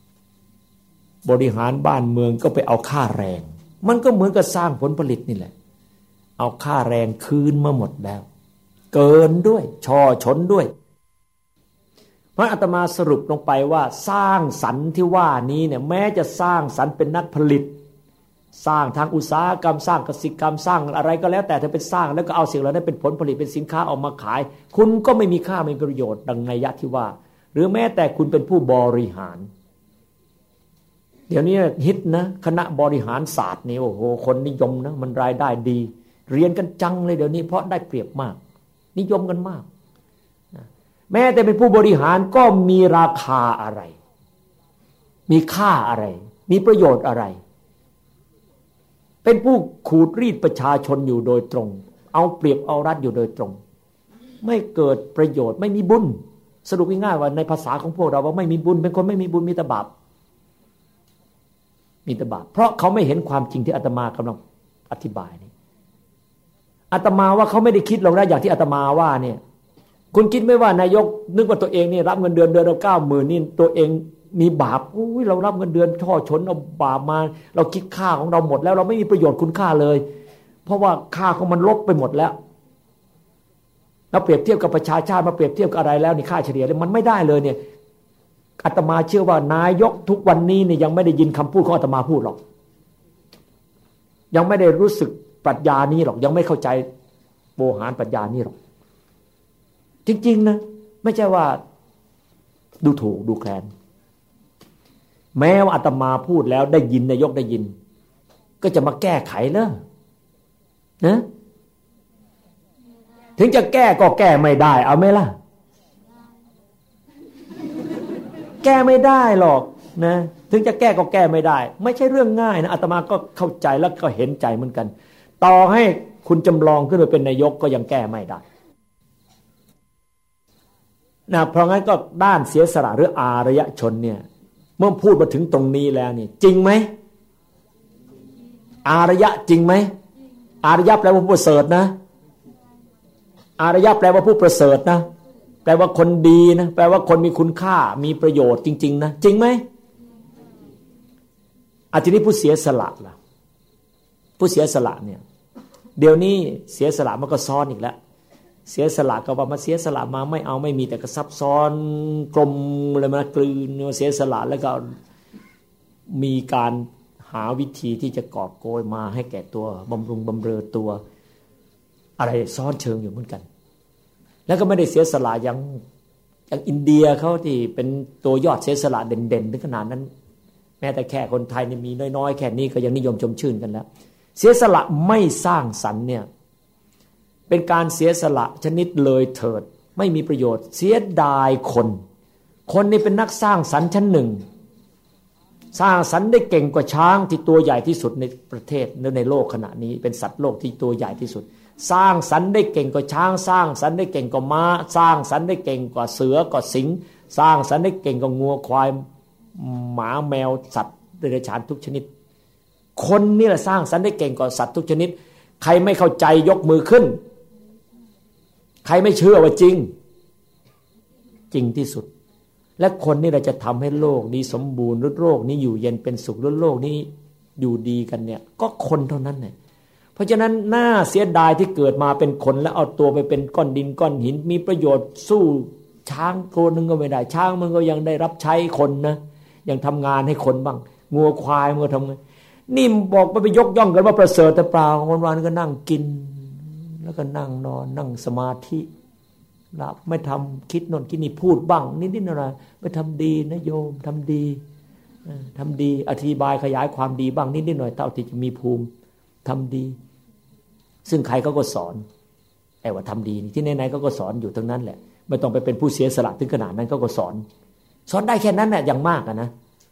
บ้านเมืองก็ไปเอาค่าแรงมันก็เหมือนกับสร้างผลผลิตนี่แหละเอาค่าแรงคืนมาหมดแล้วเกินด้วยช่อชนด้วยเพราะอาตมาสรุปลงไปว่าสร้างสรรค์ที่ว่านี้เนี่ยแม้จะสร้างสรรค์เป็นนักผลิตสร้างทางอุตสาหกรรมสร้างกสิกรรมสร้างอะไรก็แล้วแต่ถ้าเป็นสร้างแล้วก็เอาสิ่งเหล่านั้นเป็นผลผลิตเป็นสินค้าออกมาขายคุณก็ไม่มีค่าไม่มีประโยชน์ดังนัยยะที่ว่าหรือแม้แต่คุณเป็นผู้บริหารเดี๋ยวนี้ฮิตนะคณะบริหารศาสตร์นี่โอ้โหคนนิยมนะมันรายได้ดีเรียนกันจังเลยเดี๋ยวนี้เพราะได้เปรียบมากนิยมกันมากแม้แต่เป็นผู้บริหารก็มีราคาอะไรมีค่าอะไรมีประโยชน์อะไรเป็นผู้ขูดรีดประชาชนอยู่โดยตรงเอาเปรียบเอารัดอยู่โดยตรงไม่เกิดประโยชน์ไม่มีบุญสรุปง่ายๆว่าในภาษาของพวกเราว่าไม่มีบุญเป็นคนไม่มีบุญมีแต่บาปมีแต่บาปเพราะเขาไม่เห็นความจริงที่อาตมากำลังอธิบายนี่อาตมาว่าเขาไม่ได้คิดหรอกนะอย่างที่อาตมาว่าเนี่ยคุณคิดไม่ว่านายกนึกว่าตัวเองนี่รับเงินเดือนละ90,000นี่ตัวเองมีบาปอุ้ยเรารับเงินเดือนช่อชนเอาบาปมาเราคิดค่าของเราหมดแล้วเราไม่มีประโยชน์คุณค่าเลยเพราะว่าค่าของมันลบไปหมดแล้วเราเปรียบเทียบกับประชาชาติมาเปรียบเทียบกับอะไรแล้วนี่ค่าเฉลี่ยมันไม่ได้เลยเนี่ยอาตมาเชื่อว่านายกทุกวันนี้เนี่ยยังไม่ได้ยินคำพูดของอาตมาพูดหรอกยังไม่ได้รู้สึกปรัชญานี้หรอกยังไม่เข้าใจโวหารปรัชญานี้หรอกจริงๆนะไม่ใช่ว่าดูถูกดูแคลนแม้ว่าอาตมาพูดแล้วได้ยินนายกได้ยินก็จะมาแก้ไขเลยนะถึงจะแก้ก็แก้ไม่ได้เอาไหมล่ะแก้ไม่ได้หรอกนะถึงจะแก้ก็แก้ไม่ได้ไม่ใช่เรื่องง่ายนะอาตมาก็เข้าใจแล้วก็เห็นใจเหมือนกันต่อให้คุณจำลองขึ้นมาเป็นนายกก็ยังแก้ไม่ได้นะเพราะงั้นก็ด้านเสียสละหรืออารยชนเนี่ยเมื่อพูดมาถึงตรงนี้แล้วนี่จริงไหมอารยะจริงไหมอารยะแปลว่าผู้ประเสริฐนะอารยะแปลว่าผู้ประเสริฐนะแปลว่าคนดีนะแปลว่าคนมีคุณค่ามีประโยชน์จริงๆนะจริงไหมทีนี้ผู้เสียสละล่ะผู้เสียสละเนี่ยเดี๋ยวนี้เสียสละมันก็ซ้อนอีกแล้วเสียสละก็ว่ามาเสียสละมาไม่เอาไม่มีแต่ก็ซับซ้อนกลมอะไรมากลืนเสียสละแล้วก็มีการหาวิธีที่จะกอบโกยมาให้แก่ตัวบำรุงบำเรอตัวอะไรซ้อนเชิงอยู่เหมือนกันแล้วก็ไม่ได้เสียสละอย่างอินเดียเขาที่เป็นตัวยอดเสียสละเด่นๆถึงขนาดนั้นแม้แต่แค่คนไทยนี่มีน้อยๆแค่นี้ก็ยังนิยมชมชื่นกันแล้วเสียสละไม่สร้างสรรค์เนี่ยเป็นการเสียสละชนิดเลยเถิดไม่มีประโยชน์เสียดายคนนี่เป็นนักสร้างสรรค์ชั้นหนึ่งสร้างสรรค์ได้เก่งกว่าช้างที่ตัวใหญ่ที่สุดในประเทศในโลกขณะนี้เป็นสัตว์โลกที่ตัวใหญ่ที่สุดสร้างสรรค์ได้เก่งกว่าช้างสร้างสรรค์ได้เก่งกว่าม้าสร้างสรรค์ได้เก่งกว่าเสือกว่าสิงห์สร้างสรรค์ได้เก่งกว่างัวควายหมาแมวสัตว์เดรัจฉานทุกชนิดคนนี่แหละสร้างสรรค์ได้เก่งกว่าสัตว์ทุกชนิดใครไม่เข้าใจยกมือขึ้นใครไม่เชื่อว่าจริงที่สุดและคนนี่เราจะทำให้โลกนี้สมบูรณ์หรือโลกนี้อยู่เย็นเป็นสุขหรือโลกนี้อยู่ดีกันเนี่ยก็คนเท่านั้นเนี่ยเพราะฉะนั้นน่าเสียดายที่เกิดมาเป็นคนแล้วเอาตัวไปเป็นก้อนดินก้อนหินมีประโยชน์สู้ช้างตัวนึงก็ไม่ได้ช้างมันก็ยังได้รับใช้คนนะยังทำงานให้คนบ้างงัวควายมันก็ทำนี่บอกไปยกย่องกันว่าประเสริฐแต่เปล่าวันๆก็นั่งกินแล้วก็นั่งนอนนั่งสมาธิหลับไม่ทำคิดนนคิดนี่พูดบ้างนิดๆหน่อยๆไม่ทำดีนะโยมทำดีอธิบายขยายความดีบ้างนิดๆหน่อยๆเท่าที่จะมีภูมิทำดีซึ่งใครเขาก็สอนไอ้ว่าทำดีที่ไหนๆเขาก็สอนอยู่ทั้งนั้นแหละไม่ต้องไปเป็นผู้เสียสละถึงขนาดนั้นเขาก็สอนได้แค่นั้นแหละอย่างมากนะ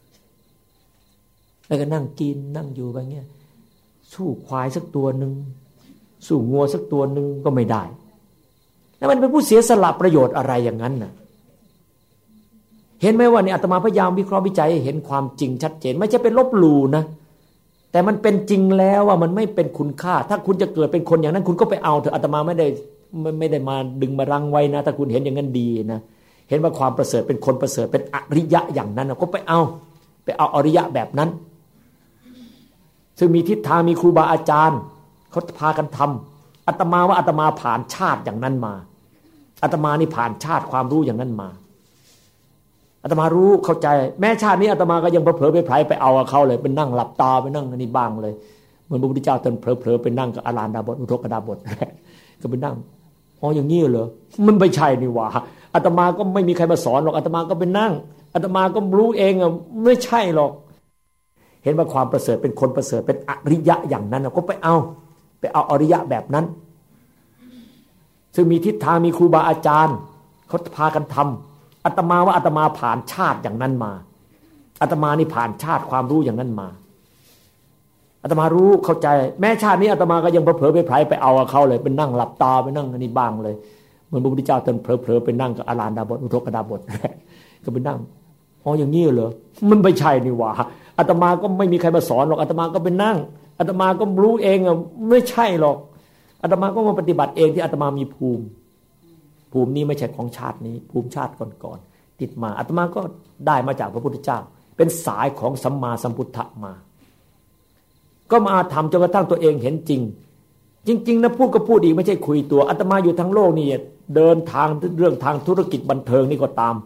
แล้วก็นั่งกินนั่งอยู่แบบเงี้ยสู้ควายสักตัวหนึ่งสู้งัวสักตัวหนึ่งก็ไม่ได้แล้วมันเป็นผู้เสียสละประโยชน์อะไรอย่างนั้นน่ะเห็นไหมว่าเนี่ยอาตมาพยายามวิเคราะห์วิจัยให้เห็นความจริงชัดเจนไม่ใช่เป็นลบหลู่นะแต่มันเป็นจริงแล้วว่ามันไม่เป็นคุณค่าถ้าคุณจะเกิดเป็นคนอย่างนั้นคุณก็ไปเอาเถอะอาตมาไม่ได้มาดึงมารั้งไว้นะถ้าคุณเห็นอย่างนั้นดีนะเห็นว่าความประเสริฐเป็นคนประเสริฐเป็นอริยะอย่างนั้นก็ไปเอาอริยะแบบนั้นซึ่งมีทิศทางมีครูบาอาจารย์เขาพากันทำอาตมาว่าอาตมาผ่านชาติอย่างนั้นมาอาตมานี่ผ่านชาติความรู้อย่างนั้นมาอาตมารู้เข้าใจแม้ชาตินี้อาตมาก็ยังเผลอไปไผลไปเอาเขาเลยไปนั่งหลับตาไปนั่งอันนี้บ้างเลยเหมือนพระพุทธเจ้าตอนเผลอไปนั่งกับอารันดาบทอุทกดาบทก็ไปนั่งอ๋ออย่างนี้เหรอมันไม่ใช่นี่หว่าอาตมาก็ไม่มีใครมาสอนหรอกอาตมาก็ไปนั่งอาตมาก็รู้เองอ่ะไม่ใช่หรอกเห็นว่าความประเสริฐเป็นคนประเสริฐเป็นอริยะอย่างนั้นก็ไปเอาอริยะแบบนั้นซึ่งมีทิศทางมีครูบาอาจารย์เขาพากันทำอาตมาว่าอาตมาผ่านชาติอย่างนั้นมาอาตมานี่ผ่านชาติความรู้อย่างนั้นมาอาตมารู้เข้าใจแม้ชาตินี้อาตมาก็ยังเผลอไปไผลไปเอาเขาเลยไปนั่งหลับตาไปนั่งอันนี้บ้างเลยเหมือนพระพุทธเจ้าตอนเผลอไปนั่งกับอารันดาบทอุทกดาบทก็ไปนั่งอ๋ออย่างนี้เหรอมันไม่ใช่นี่หว่าอาตมาก็ไม่มีใครมาสอนหรอกอาตมาก็ไปนั่งอาตมาก็รู้เองอ่ะไม่ใช่หรอกอาตมาก็มาปฏิบัติเองที่อาตมามีภูมินี้ไม่ใช่ของชาตินี้ภูมิชาติก่อนๆติดมาอาตมาก็ได้มาจากพระพุทธเจ้าเป็นสายของสัมมาสัมพุทธะมาก็มาทำจนกระทั่งตัวเองเห็นจริงนะพูดก็พูดอีกไม่ใช่คุยตัวอาตมาอยู่ทั้งโลกนี่เดินทางเรื่องทางธุรกิจบันเทิงนี่ก็ตาม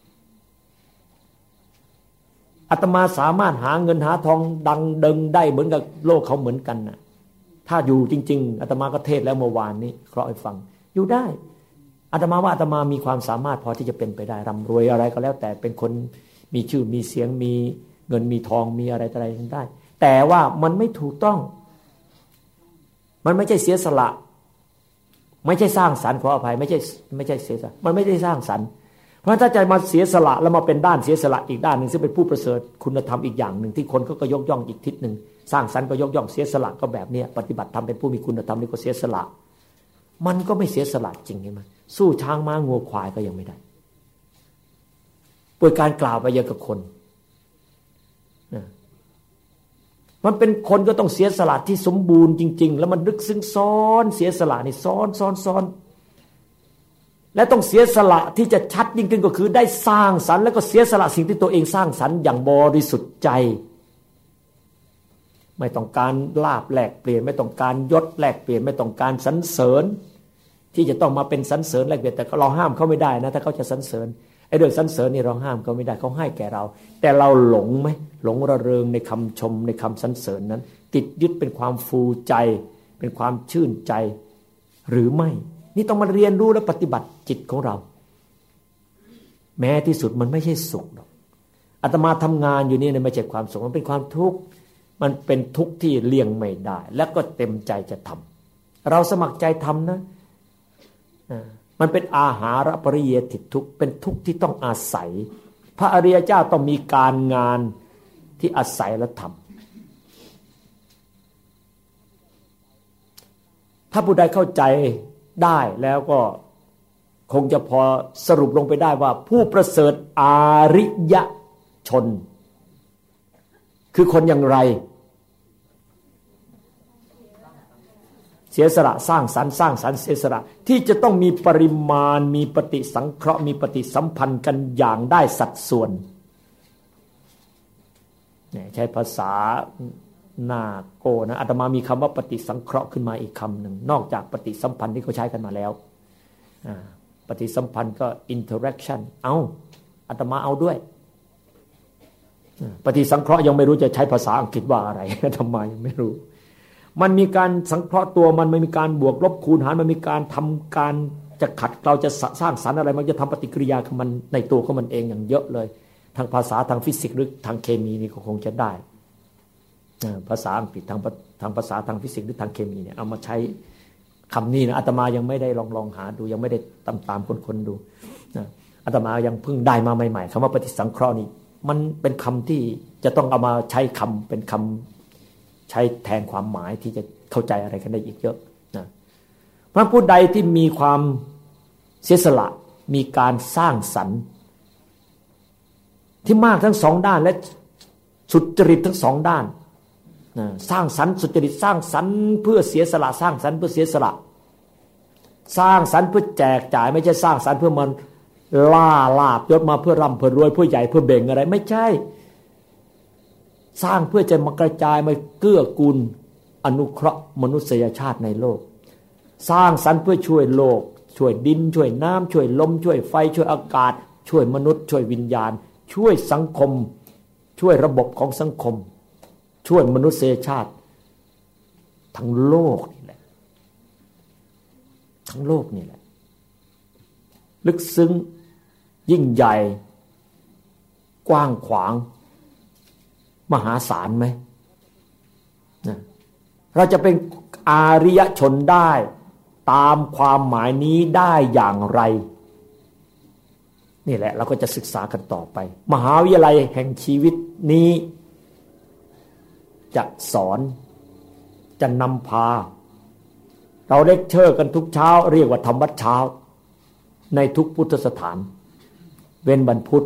อาตมาสามารถหาเงินหาทองดังเดิงได้เหมือนกับโลกเขาเหมือนกันนะถ้าอยู่จริงๆอาตมาก็เทศแล้วเมื่อวานนี้เคราะห์ให้ฟังอยู่ได้อาตมาว่าอาตมามีความสามารถพอที่จะเป็นไปได้ร่ำรวยอะไรก็แล้วแต่เป็นคนมีชื่อมีเสียงมีเงินมีทองมีอะไรได้แต่ว่ามันไม่ถูกต้องมันไม่ใช่เสียสละไม่ใช่สร้างสรรค์ขออภัยไม่ใช่เสียสละมันไม่ได้สร้างสรรค์เพราะถ้าจะมาเสียสละแล้วมาเป็นด้านเสียสละอีกด้านหนึ่งซึ่งเป็นผู้ประเสริฐคุณธรรมอีกอย่างหนึ่งที่คนก็ยกย่องอีกทิศหนึ่งสร้างสรรค์ก็ยกย่องเสียสละก็แบบนี้ปฏิบัติธรรมเป็นผู้มีคุณธรรมนี่ก็เสียสละมันก็ไม่เสียสละจริงใช่ไหมสู้ช้างม้างัวควายก็ยังไม่ได้ป่วยการกล่าวไปยังกับคนมันเป็นคนก็ต้องเสียสละที่สมบูรณ์จริงๆแล้วมันลึกซึ้งซ้อนเสียสละนี่ซ้อนและต้องเสียสละที่จะชัดยิ่งขึ้นก็คือได้สร้างสรรค์แล้วก็เสียสละสิ่งที่ตัวเองสร้างสรรค์อย่างบริสุทธิ์ใจไม่ต้องการลาภแลกเปลี่ยนไม่ต้องการยศแลกเปลี่ยนไม่ต้องการสรรเสริญที่จะต้องมาเป็นสรรเสริญแลกเปลี่ยนแต่เราห้ามเขาไม่ได้นะถ้าเขาจะสรรเสริญไอ้เรื่องสรรเสริญนี่เราห้ามเขาไม่ได้เขาให้แก่เราแต่เราหลงไหมหลงระเริงในคำชมในคำสรรเสริญนั้นติดยึดเป็นความฟูใจเป็นความชื่นใจหรือไม่นี่ต้องมาเรียนรู้และปฏิบัติจิตของเราแม้ที่สุดมันไม่ใช่สุขหรอกอาตมาทำงานอยู่นี่ไม่ใช่ความสุขมันเป็นความทุกข์มันเป็นทุกข์ที่เลี่ยงไม่ได้และก็เต็มใจจะทำเราสมัครใจทำนะมันเป็นอาหารปริเยติทุกข์เป็นทุกข์ที่ต้องอาศัยพระอริยเจ้าต้องมีการงานที่อาศัยและทำถ้าผู้ใดเข้าใจได้แล้วก็คงจะพอสรุปลงไปได้ว่าผู้ประเสริฐอาริยชนคือคนอย่างไรเสียสละสร้างสรรค์เสียสละที่จะต้องมีปริมาณมีปฏิสังเคราะห์มีปฏิสัมพันธ์กันอย่างได้สัดส่วนใช้ภาษาหน้าโกนะอาตมามีคำว่าปฏิสังเคราะห์ขึ้นมาอีกคำหนึ่งนอกจากปฏิสัมพันธ์ที่เขาใช้กันมาแล้วปฏิสัมพันธ์ก็ interaction เอาอาตมาเอาด้วยปฏิสังเคราะห์ยังไม่รู้จะใช้ภาษาอังกฤษว่าอะไรทำไมยังไม่รู้มันมีการสังเคราะห์ตัวมันมีการบวกลบคูณหารมันมีการทำการจะขัดเราจะสร้างสรรค์อะไรมันจะทำปฏิกิริยาของมันในตัวของมันเองอย่างเยอะเลยทางภาษาทางฟิสิกส์หรือทางเคมีนี่ก็คงจะได้ภาษาอังกฤษทางภาษาทางฟิสิกส์หรือทางเคมีเนี่ยเอามาใช้คำนี้นะอาตมายังไม่ได้ลองหาดูยังไม่ได้ตามคนดูอาตมายังเพิ่งได้มาใหม่ๆคำว่าปฏิสังเคราะห์นี่มันเป็นคำที่จะต้องเอามาใช้คำเป็นคำใช้แทนความหมายที่จะเข้าใจอะไรกันได้อีกเยอะนะเพราะผู้ใดที่มีความเสียสละมีการสร้างสรรค์ที่มากทั้งสองด้านและสุจริตทั้งสองด้านสร้างสรรค์สุจริตสร้างสรรค์เพื่อเสียสละสร้างสรรค์เพื่อเสียสละสร้างสรรค์เพื่อแจกจ่ายไม่ใช่สร้างสรรค์เพื่อมันล่าลาบยศมาเพื่อร่ำเพื่อรวยเพื่อใหญ่เพื่อเบ่งอะไรไม่ใช่สร้างเพื่อจะมากระจายมาเกื้อกูลอนุเคราะห์มนุษยชาติในโลกสร้างสรรค์เพื่อช่วยโลกช่วยดินช่วยน้ำช่วยลมช่วยไฟช่วยอากาศช่วยมนุษย์ช่วยวิญญาณช่วยสังคมช่วยระบบของสังคมช่วยมนุษยชาติทั้งโลกนี่แหละทั้งโลกนี่แหละลึกซึ้งยิ่งใหญ่กว้างขวางมหาศาลไหมนะเราจะเป็นอาริยชนได้ตามความหมายนี้ได้อย่างไรนี่แหละเราก็จะศึกษากันต่อไปมหาวิทยาลัยแห่งชีวิตนี้จะสอนจะนำพาเราเลคเชอร์กันทุกเช้าเรียกว่าธรรมวัดเช้าในทุกพุทธสถานเว้นวันพุธ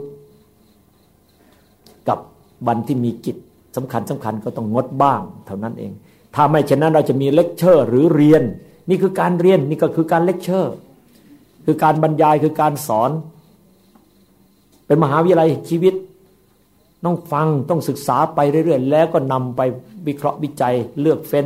กับวันที่มีกิจสำคัญก็ต้องงดบ้างเท่านั้นเองถ้าไม่เช่นนั้นเราจะมีเลคเชอร์หรือเรียนนี่คือการเรียนนี่ก็คือการเลคเชอร์คือการบรรยายคือการสอนเป็นมหาวิทยาลัยชีวิตต้องฟังต้องศึกษาไปเรื่อยๆแล้วก็นำไปวิเคราะห์วิจัยเลือกเฟ้น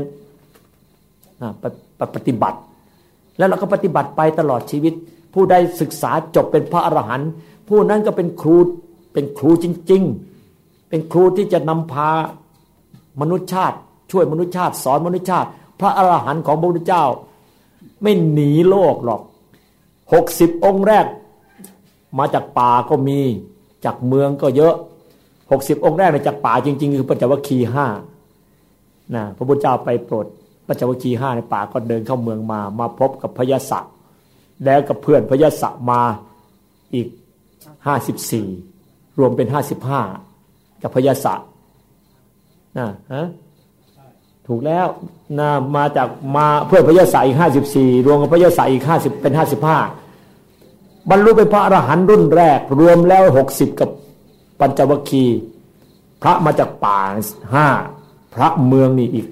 ปฏิบัติแล้วเราก็ปฏิบัติไปตลอดชีวิตผู้ใดศึกษาจบเป็นพระอรหันต์ผู้นั้นก็เป็นครูจริงๆเป็นครูที่จะนำพามนุษยชาติช่วยมนุษยชาติสอนมนุษยชาติพระอรหันต์ของพระพุทธเจ้าไม่หนีโลกหรอก60องค์แรกมาจากป่าก็มีจากเมืองก็เยอะ60องค์แรกจากป่าจริงๆคือปัญจวัคคีย์5นะพระพุทธเจ้าไปโปรดปัญจวัคคีย์5ในป่าก็เดินเข้าเมืองมาพบกับพญาสัตว์แล้วกับเพื่อนพญาสัตว์มาอีก54รวมเป็น55กับพญาสัตว์นะถูกแล้วนะมาเพื่อนพญาสัตว์อีก54รวมกับพญาสัตว์อีก50เป็น55บรรลุเป็นพระอรหันต์รุ่นแรกรวมแล้ว60กับปัญจวัคคีย์พระมาจากป่า5พระเมืองนี่อีก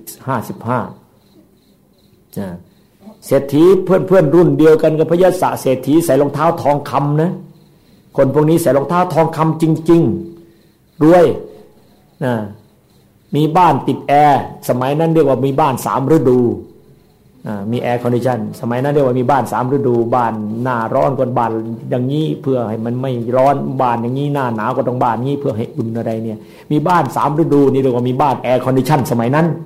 55เศรษฐีเพื่อนรุ่นเดียวกันกับพญาสัตว์เศรษฐีใส่รองเท้าทองคำนะคนพวกนี้ใส่รองเท้าทองคำจริงๆรวยมีบ้านติดแอร์สมัยนั้นเรียกว่ามีบ้าน3ฤดูมีแอร์คอนดิชันสมัยนั้นเรียกว่ามีบ้าน3ฤดูบ้านหน้าร้อนกว่าบ้านอย่างนี้เพื่อให้มันไม่ร้อนบ้านอย่างนี้หน้าหนาวก็ต้องบ้านนี้เพื่อให้อุ่นอะไรเนี่ยมีบ้าน3ฤดูนี่เรียกว่ามีบ้านแอร์คอนดิชันสมัยนั้น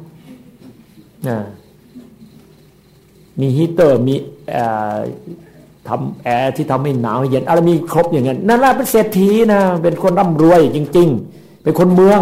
มีฮีเตอร์มีทำแอร์ที่ทำให้หนาวเย็นอะไรมีครบอย่างนั้นนั่นแหละเป็นเศรษฐีนะเป็นคนร่ำรวยจริงๆเป็นคนเมือง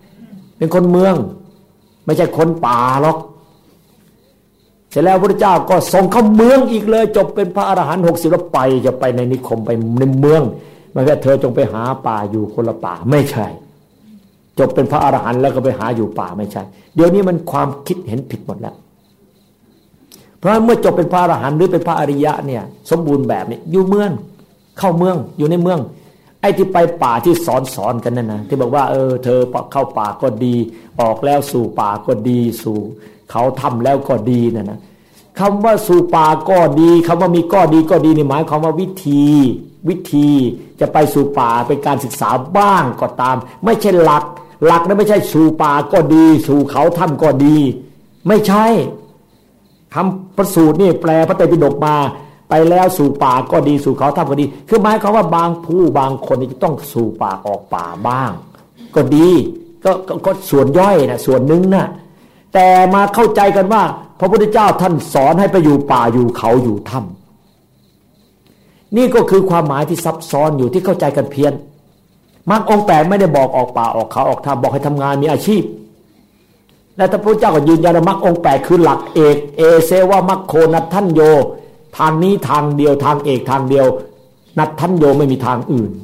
ไม่ใช่คนป่าหรอกเสร็จแล้วพระพุทธเจ้าก็ส่งเข้าเมืองอีกเลยจบเป็นพระอรหันต์60แล้วจะไปในนิคมไปในเมืองไม่ใช่เธอจงไปหาป่าอยู่คนละป่าไม่ใช่จบเป็นพระอรหันต์แล้วก็ไปหาอยู่ป่าไม่ใช่เดี๋ยวนี้มันความคิดเห็นผิดหมดแล้วเพราะเมื่อจบเป็นพระอรหันต์หรือเป็นพระอริยะเนี่ยสมบูรณ์แบบนี้อยู่เมืองเข้าเมืองอยู่ในเมืองไอ้ที่ไปป่าที่สอนกันนั่นนะที่บอกว่าเธอเข้าป่าก็ดีออกแล้วสู่ป่าก็ดีสู่เขาทำแล้วก็ดีนะคำว่าสู่ป่าก็ดีคำว่ามีก็ดีนี่หมายความว่าวิธีจะไปสู่ป่าเป็นการศึกษาบ้างก็ตามไม่ใช่หลักนั้นไม่ใช่สู่ป่าก็ดีสู่เขาทำก็ดีไม่ใช่คำประสูตรนี่แปลพระไตรปิฎกมาไปแล้วสู่ป่าก็ดีสู่เขาทำก็ดีคือหมายความว่าบางคนจะต้องสู่ป่าออกป่าบ้างก็ดีก็ส่วนย่อยนะส่วนหนึ่งนะแต่มาเข้าใจกันว่าพระพุทธเจ้าท่านสอนให้ไปอยู่ป่าอยู่เขาอยู่ถ้ำนี่ก็คือความหมายที่ซับซ้อนอยู่ที่เข้าใจกันเพี้ยนมรรคองค์ 8ไม่ได้บอกออกป่าออกเขาออกถ้ำบอกให้ทำงานมีอาชีพและพระพุทธเจ้าก็ยืนยันว่ามรรคองค์ 8คือหลักเอกเอเซวะมัคโคนัตถัญโยทางนี้ทางเดียวทางเอกทางเดียวนัตถัญโยไม่มีทางอื่น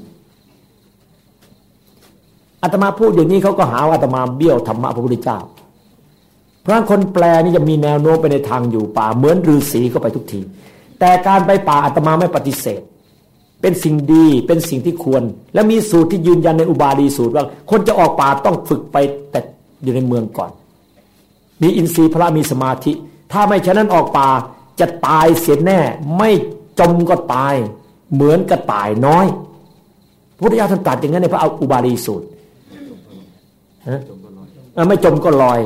อาตมาพูดอย่างนี้เขาก็หาว่าอาตมาเบี้ยวธรรมะพระพุทธเจ้าเพราะคนแปลนี่จะมีแนวโน้มไปในทางอยู่ป่าเหมือนฤาษีเข้าไปทุกทีแต่การไปป่าอาตมาไม่ปฏิเสธเป็นสิ่งดีเป็นสิ่งที่ควรและมีสูตรที่ยืนยันในอุบาลีสูตรว่าคนจะออกป่าต้องฝึกไปแต่อยู่ในเมืองก่อนมีอินทรีย์พละมีสมาธิถ้าไม่ฉะนั้นออกป่าจะตายเสียแน่ไม่จมก็ตายเหมือนกระต่ายน้อยพระพุทธเจ้าท่านตรัสอย่างนั้นในพระอุบาลีสูตรไม่จมก็ลอย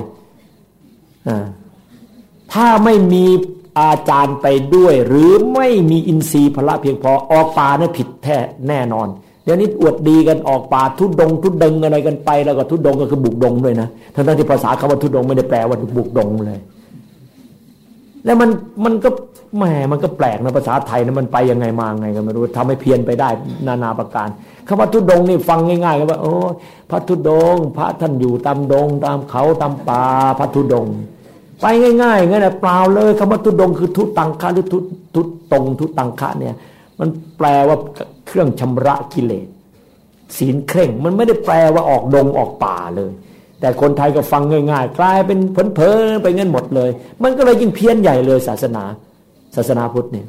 ถ้าไม่มีอาจารย์ไปด้วยหรือไม่มีอินทรีย์พละเพียงพอออกป่าเนี่ยผิดแท้แน่นอนเดี๋ยวนี้อวดดีกันออกป่าทุดงอะไรกันไปแล้วก็ทุดงก็คือบุกดงด้วยนะทั้งที่ภาษาคำว่าทุดงไม่ได้แปลว่าบุกดงเลยแล้วมันก็แหมมันก็แปลกนะภาษาไทยนะมันไปยังไงมาไงก็ไม่รู้ทำให้เพี้ยนไปได้นานาประการคำว่าทุดงนี่ฟังง่ายๆก็ว่าโอ้พระทุดงพระท่านอยู่ตามดงตามเขาตามป่าพระทุดงไปง่ายๆงั้นแหละเปล่าเลยคำว่าทุดงคือทุตังคะหรือทุตงทุตังคะเนี่ยมันแปลว่าเครื่องชำระกิเลสศีลเคร่งมันไม่ได้แปลว่าออกดงออกป่าเลยแต่คนไทยก็ฟังง่ายๆกลายเป็นเพ้อๆไปงั้นหมดเลยมันก็เลยยิ่งเพี้ยนใหญ่เลยศาสนาพุทธเนี่ย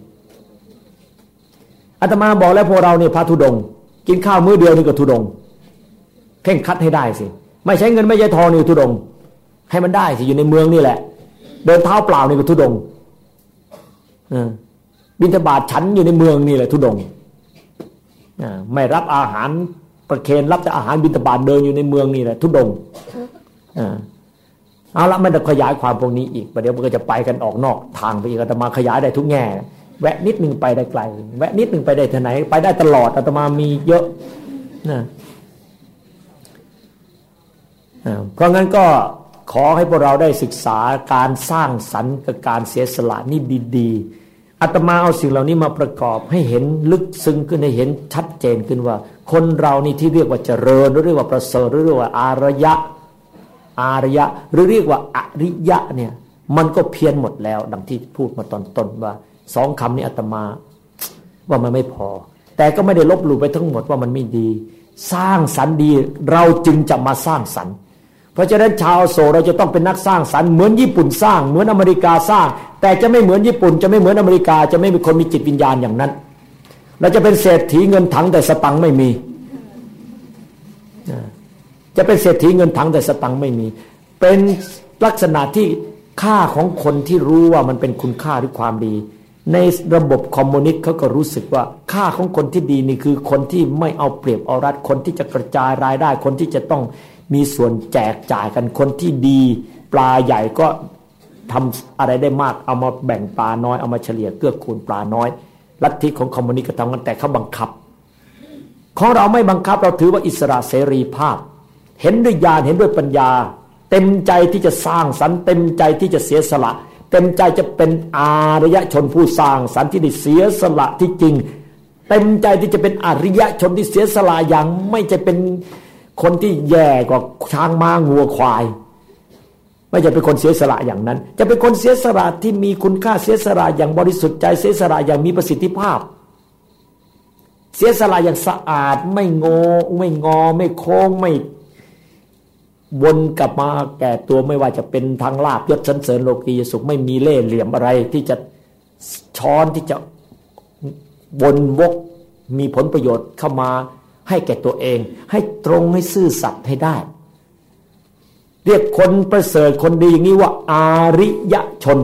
อาตมาบอกแล้วพวกเราเนี่ยพระธุดงค์กินข้าวมื้อเดียวนี่ก็ธุดงค์เข่งคัดให้ได้สิไม่ใช้เงินไม่ใช้ทองนี่ธุดงค์ให้มันได้สิอยู่ในเมืองนี่แหละเดินเท้าเปล่านี่ก็ธุดงค์บิณฑบาตฉันอยู่ในเมืองนี่แหละธุดงค์ไม่รับอาหารประเคนรับแต่อาหารบิณฑบาตเดินอยู่ในเมืองนี่แหละธุดงค์เอาละไม่ต้องขยายความพวกนี้อีกประเดี๋ยวมันก็จะไปกันออกนอกทางไปอีกอาตมาขยายได้ทุกแง่แวะนิดนึงไปได้ไกลแวะนิดนึงไปได้ที่ไหนไปได้ตลอดอาตมามีเยอะนะเพราะงั้นก็ขอให้พวกเราได้ศึกษาการสร้างสรรค์กับการเสียสละนี่ดีๆอาตมาเอาสิ่งเหล่านี้มาประกอบให้เห็นลึกซึ้งขึ้นให้เห็นชัดเจนขึ้นว่าคนเรานี่ที่เรียกว่าเจริญหรือเรียกว่าประเสริฐหรือเรียกว่าอารยะหรือเรียกว่าอริยะเนี่ยมันก็เพี้ยนหมดแล้วดังที่พูดมาตอนต้นว่าสองคำนี้อาตมาว่ามันไม่พอแต่ก็ไม่ได้ลบหลู่ไปทั้งหมดว่ามันไม่ดีสร้างสรรค์ดีเราจึงจะมาสร้างสรรค์เพราะฉะนั้นชาวโศกเราจะต้องเป็นนักสร้างสรรค์เหมือนญี่ปุ่นสร้างเหมือนอเมริกาสร้างแต่จะไม่เหมือนญี่ปุ่นจะไม่เหมือนอเมริกาจะไม่มีคนมีจิตวิญญาณอย่างนั้นเราจะเป็นเศรษฐีเงินถังแต่สตังค์ไม่มีจะเป็นเศรษฐีเงินถังแต่สตังค์ไม่มีเป็นลักษณะที่ค่าของคนที่รู้ว่ามันเป็นคุณค่าหรือความดีในระบบคอมมิวนิสต์เขาก็รู้สึกว่าค่าของคนที่ดีนี่คือคนที่ไม่เอาเปรียบเอารัดคนที่จะกระจายรายได้คนที่จะต้องมีส่วนแจกจ่ายกันคนที่ดีปลาใหญ่ก็ทำอะไรได้มากเอามาแบ่งปลาน้อยเอามาเฉลี่ยเกื้อกูลปลาน้อยลัทธิของคอมมิวนิสต์ก็ทำกันแต่เขาบังคับของเราไม่บังคับเราถือว่าอิสระเสรีภาพเห็นด้วยญาณเห็นด้วยปัญญาเต็มใจที่จะสร้างสรรค์เต็มใจที่จะเสียสละเต็มใจจะเป็นอารยชนผู้สร้างสรรค์ที่ได้เสียสละที่จริงเต็มใจที่จะเป็นอริยชนที่เสียสละอย่างไม่จะเป็นคนที่แย่กว่าช้างม้างัวควายไม่จะเป็นคนเสียสละอย่างนั้นจะเป็นคนเสียสละที่มีคุณค่าเสียสละอย่างบริสุทธิ์ใจเสียสละอย่างมีประสิทธิภาพเสียสละอย่างสะอาดไม่งอไม่โค้งไม่วนกลับมาแก่ตัวไม่ว่าจะเป็นทางลาภยศสรรเสริญโลกียสุขไม่มีเล่ห์เหลี่ยมอะไรที่จะช้อนที่จะวนวกมีผลประโยชน์เข้ามาให้แก่ตัวเองให้ตรงให้ซื่อสัตย์ให้ได้เรียกคนประเสริฐคนดีอย่างนี้ว่าอาริยชน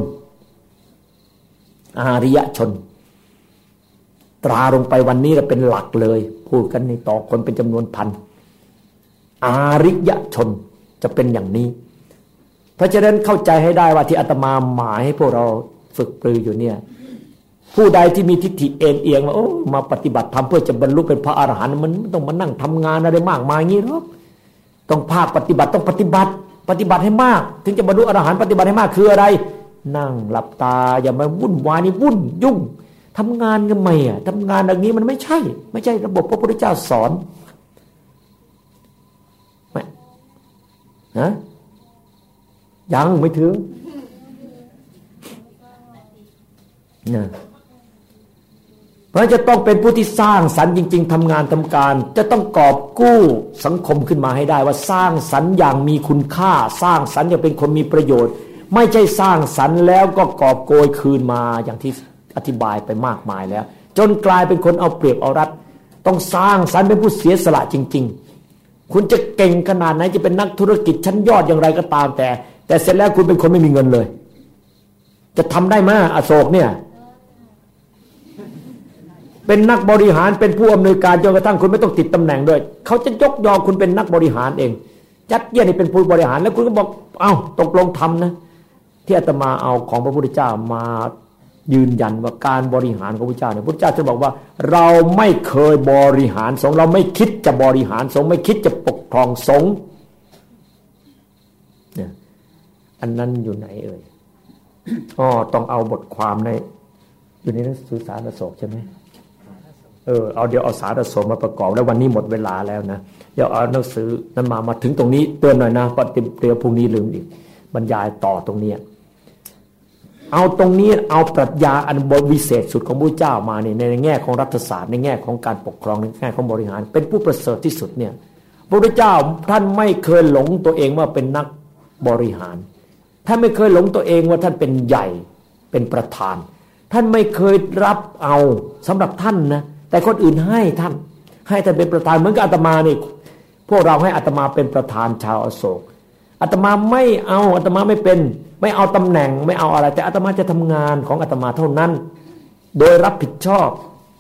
ตราลงไปวันนี้เราเป็นหลักเลยพูดกันในต่อคนเป็นจำนวนพันอาริยชนจะเป็นอย่างนี้เพราะฉะนั้นเข้าใจให้ได้ว่าที่อาตมาหมายให้พวกเราฝึกปรืออยู่เนี่ยผู้ใดที่มีทิฏฐิเอ็นเอียงว่าโอ้มาปฏิบัติธรรมเพื่อจะบรรลุเป็นพระอรหันต์มันต้องมานั่งทำงานอะไรมากมายอย่างนี้หรอกต้องภาคปฏิบัติต้องปฏิบัติให้มากถึงจะบรรลุอรหันต์ปฏิบัติให้มากคืออะไรนั่งหลับตาอย่ามาวุ่นวายนี่วุ่นยุ่งทำงานกันไหมอ่ะทำงานอย่างนี้มันไม่ใช่ระบบพระพุทธเจ้าสอนไม่นะยังไม่ถึงนะเพราะจะต้องเป็นผู้ที่สร้างสรรค์จริงๆทำงานทำการจะต้องกอบกู้สังคมขึ้นมาให้ได้ว่าสร้างสรรค์อย่างมีคุณค่าสร้างสรรค์อย่างเป็นคนมีประโยชน์ไม่ใช่สร้างสรรค์แล้วก็กอบโกยคืนมาอย่างที่อธิบายไปมากมายแล้วจนกลายเป็นคนเอาเปรียบเอารัดต้องสร้างสรรค์เป็นผู้เสียสละจริงๆคุณจะเก่งขนาดไหนจะเป็นนักธุรกิจชั้นยอดอย่างไรก็ตามแต่เสร็จแล้วคุณเป็นคนไม่มีเงินเลยจะทำได้ไหมอโศกเนี่ยเป็นนักบริหารเป็นผู้อำนวยการจนกระทั่งคุณไม่ต้องติดตำแหน่งด้วยเขาจะยกยอคุณเป็นนักบริหารเองยัดเยียดให้เป็นผู้บริหารแล้วคุณก็บอกเอ้าตกลงทำนะที่อาตมาเอาของพระพุทธเจ้ามายืนยันว่าการบริหารของพระพุทธเจ้าเนี่ยพระพุทธเจ้าจะบอกว่าเราไม่เคยบริหารสงฆ์เราไม่คิดจะบริหารสงฆ์ไม่คิดจะปกครองสงฆ์เนี่ยอันนั้นอยู่ไหนเอ่ยต้องเอาบทความในอยู่ในหนังสือสารโศกใช่ไหมเดี๋ยวเอาสารโศกมาประกอบแล้ววันนี้หมดเวลาแล้วนะเดี๋ยวเอาหนังสือนั้นมาถึงตรงนี้เตือนหน่อยนะเพราะเดี๋ยวพรุ่งนี้ลืมอีกบรรยายต่อตรงนี้เอาตรงนี้เอาปรัชญาอันบริวิเศษสุดของพระเจ้ามาในแง่ของรัฐศาสตร์ในแง่ของการปกครองในแง่ของบริหารเป็นผู้ประเสริฐที่สุดเนี่ยพระพุทธเจ้าท่านไม่เคยหลงตัวเองว่าเป็นนักบริหารท่านไม่เคยหลงตัวเองว่าท่านเป็นใหญ่เป็นประธานท่านไม่เคยรับเอาสำหรับท่านนะแต่คนอื่นให้ท่านเป็นประธานเหมือนกับอาตมานี่พวกเราให้อาตมาเป็นประธานชาวอโศกอาตมาไม่เอาอาตมาไม่เอาตำแหน่งไม่เอาอะไรแต่อาตมาจะทำงานของอาตมาเท่านั้นโดยรับผิดชอบ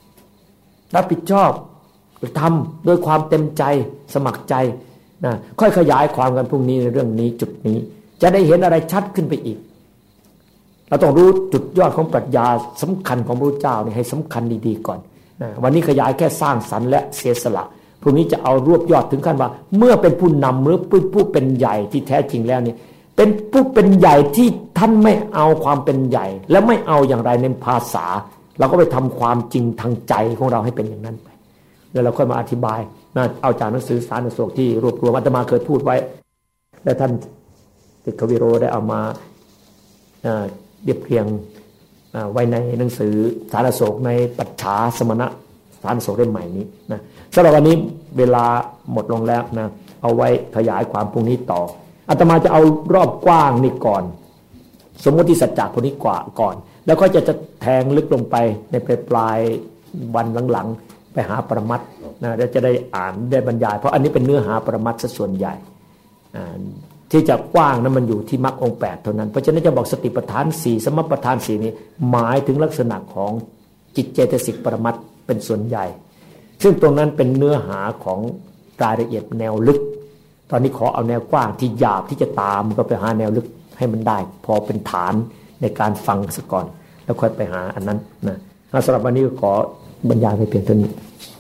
ทำโดยความเต็มใจสมัครใจนะค่อยขยายความกันพรุ่งนี้ในเรื่องนี้จุดนี้จะได้เห็นอะไรชัดขึ้นไปอีกเราต้องรู้จุดยอดของปรัชญาสำคัญของพระพุทธเจ้านี่ให้สำคัญดีๆก่อนนะวันนี้ขยายแค่สร้างสรรค์และเสียสละพรุ่งนี้จะเอารวบยอดถึงขั้นว่าเมื่อเป็นผู้นำหรือผู้เป็นใหญ่ที่แท้จริงแล้วเนี่ยเป็นผู้เป็นใหญ่ที่ท่านไม่เอาความเป็นใหญ่และไม่เอาอย่างไรในภาษาเราก็ไปทำความจริงทางใจของเราให้เป็นอย่างนั้นไปแล้วเราค่อยมาอธิบายนะเอาจากหนังสือสารโศกที่รวบรวมอาตมาเคยพูดไว้และท่านติกวิโรได้เอามาเรียบเรียงไว้ในหนังสือสารโศกในปัจฉาสมณะสารโศกเล่มใหม่นี้นะสำหรับวันนี้เวลาหมดลงแล้วนะเอาไว้ขยายความพรุ่งนี้ต่ออาตมาจะเอารอบกว้างนี่ก่อนสมมติสัจจะพวกนี้ก่อนแล้วก็จะแทงลึกลงไปในปลายวันหลังๆไปหาปรมัตถ์นะแล้วจะได้อ่านได้บรรยายเพราะอันนี้เป็นเนื้อหาปรมัตถ์ซะส่วนใหญ่ที่จะกว้างนั้นมันอยู่ที่มรรคองค์8เท่านั้นเพราะฉะนั้นจะบอกสติปัฏฐาน4สมปัฏฐาน4นี้หมายถึงลักษณะของจิตเจตสิกปรมัตถ์เป็นส่วนใหญ่ซึ่งตรงนั้นเป็นเนื้อหาของรายละเอียดแนวลึกตอนนี้ขอเอาแนวกว้างที่หยาบที่จะตามก็ไปหาแนวลึกให้มันได้พอเป็นฐานในการฟังซะก่อนแล้วค่อยไปหาอันนั้นนะสำหรับวันนี้ก็ขอบรรยายไปเพียงเท่านี้